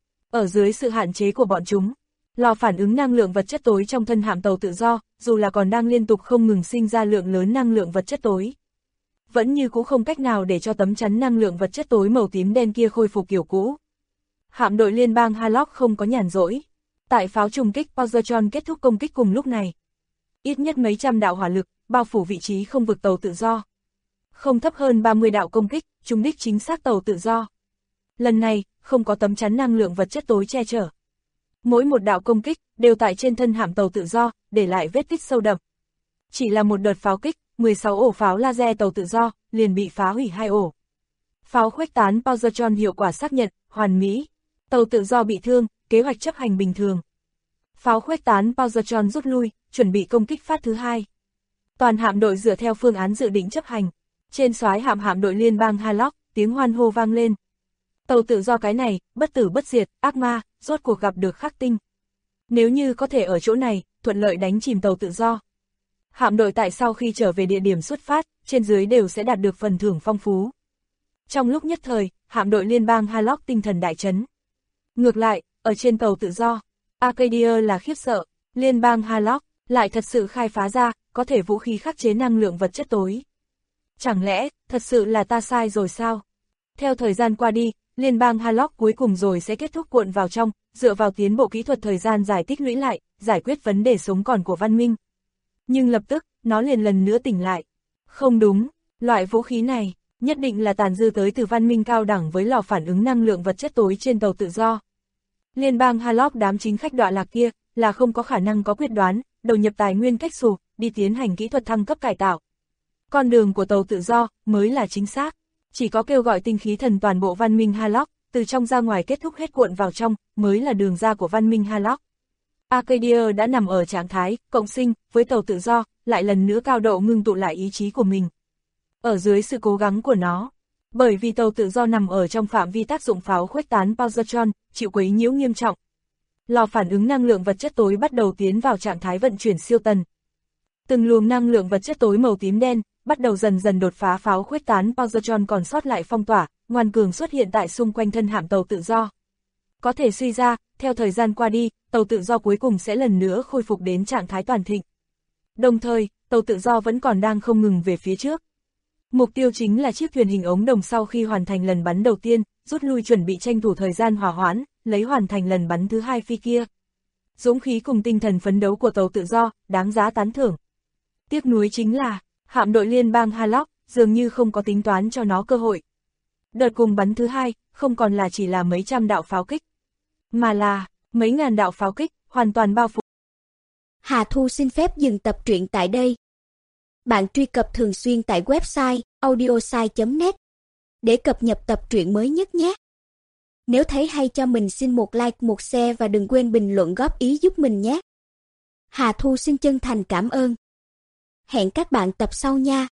Ở dưới sự hạn chế của bọn chúng, lò phản ứng năng lượng vật chất tối trong thân hạm tàu tự do, dù là còn đang liên tục không ngừng sinh ra lượng lớn năng lượng vật chất tối, vẫn như cũ không cách nào để cho tấm chắn năng lượng vật chất tối màu tím đen kia khôi phục kiểu cũ. Hạm đội liên bang Harlock không có nhàn rỗi. Tại pháo trùng kích Positron kết thúc công kích cùng lúc này, ít nhất mấy trăm đạo hỏa lực bao phủ vị trí không vực tàu tự do. Không thấp hơn 30 đạo công kích, trúng đích chính xác tàu tự do. Lần này, không có tấm chắn năng lượng vật chất tối che chở. Mỗi một đạo công kích đều tại trên thân hạm tàu tự do, để lại vết tích sâu đậm. Chỉ là một đợt pháo kích, 16 ổ pháo laser tàu tự do liền bị phá hủy 2 ổ. Pháo khuếch tán Positron hiệu quả xác nhận, hoàn mỹ. Tàu tự do bị thương, kế hoạch chấp hành bình thường. Pháo khuếch tán Positron rút lui, chuẩn bị công kích phát thứ hai. Toàn hạm đội dựa theo phương án dự định chấp hành. Trên soái hạm đội liên bang Harlock, tiếng hoan hô vang lên. Tàu tự do cái này, bất tử bất diệt, ác ma, rốt cuộc gặp được khắc tinh. Nếu như có thể ở chỗ này, thuận lợi đánh chìm tàu tự do. Hạm đội tại sau khi trở về địa điểm xuất phát, trên dưới đều sẽ đạt được phần thưởng phong phú. Trong lúc nhất thời, hạm đội liên bang Harlock tinh thần đại chấn. Ngược lại, ở trên tàu tự do, Arcadia là khiếp sợ, liên bang Harlock lại thật sự khai phá ra, có thể vũ khí khắc chế năng lượng vật chất tối. Chẳng lẽ, thật sự là ta sai rồi sao? Theo thời gian qua đi, liên bang Harlock cuối cùng rồi sẽ kết thúc cuộn vào trong, dựa vào tiến bộ kỹ thuật thời gian dài tích lũy lại, giải quyết vấn đề sống còn của văn minh. Nhưng lập tức, nó liền lần nữa tỉnh lại. Không đúng, loại vũ khí này, nhất định là tàn dư tới từ văn minh cao đẳng với lò phản ứng năng lượng vật chất tối trên tàu tự do. Liên bang Harlock đám chính khách đọa lạc kia, là không có khả năng có quyết đoán, đầu nhập tài nguyên cách xù, đi tiến hành kỹ thuật thăng cấp cải tạo. Con đường của tàu tự do mới là chính xác, chỉ có kêu gọi tinh khí thần toàn bộ văn minh Harlock, từ trong ra ngoài kết thúc hết cuộn vào trong, mới là đường ra của văn minh Harlock. Arcadia đã nằm ở trạng thái cộng sinh với tàu tự do, lại lần nữa cao độ ngưng tụ lại ý chí của mình. Ở dưới sự cố gắng của nó, bởi vì tàu tự do nằm ở trong phạm vi tác dụng pháo khuếch tán positron, chịu quấy nhiễu nghiêm trọng. Lò phản ứng năng lượng vật chất tối bắt đầu tiến vào trạng thái vận chuyển siêu tần. Từng luồng năng lượng vật chất tối màu tím đen bắt đầu dần dần đột phá pháo khuếch tán positron còn sót lại phong tỏa, ngoan cường xuất hiện tại xung quanh thân hạm tàu tự do. Có thể suy ra, theo thời gian qua đi, tàu tự do cuối cùng sẽ lần nữa khôi phục đến trạng thái toàn thịnh. Đồng thời, tàu tự do vẫn còn đang không ngừng về phía trước. Mục tiêu chính là chiếc thuyền hình ống đồng sau khi hoàn thành lần bắn đầu tiên, rút lui chuẩn bị tranh thủ thời gian hòa hoãn, lấy hoàn thành lần bắn thứ hai phi kia. Dũng khí cùng tinh thần phấn đấu của tàu tự do, đáng giá tán thưởng. Tiếc nuối chính là, hạm đội liên bang Harlock dường như không có tính toán cho nó cơ hội. Đợt cùng bắn thứ hai, không còn là chỉ là mấy trăm đạo pháo kích, mà là mấy ngàn đạo pháo kích, hoàn toàn bao phủ. Hà Thu xin phép dừng tập truyện tại đây. Bạn truy cập thường xuyên tại website audiosai.net để cập nhật tập truyện mới nhất nhé. Nếu thấy hay cho mình xin một like, một share và đừng quên bình luận góp ý giúp mình nhé. Hà Thu xin chân thành cảm ơn. Hẹn các bạn tập sau nha.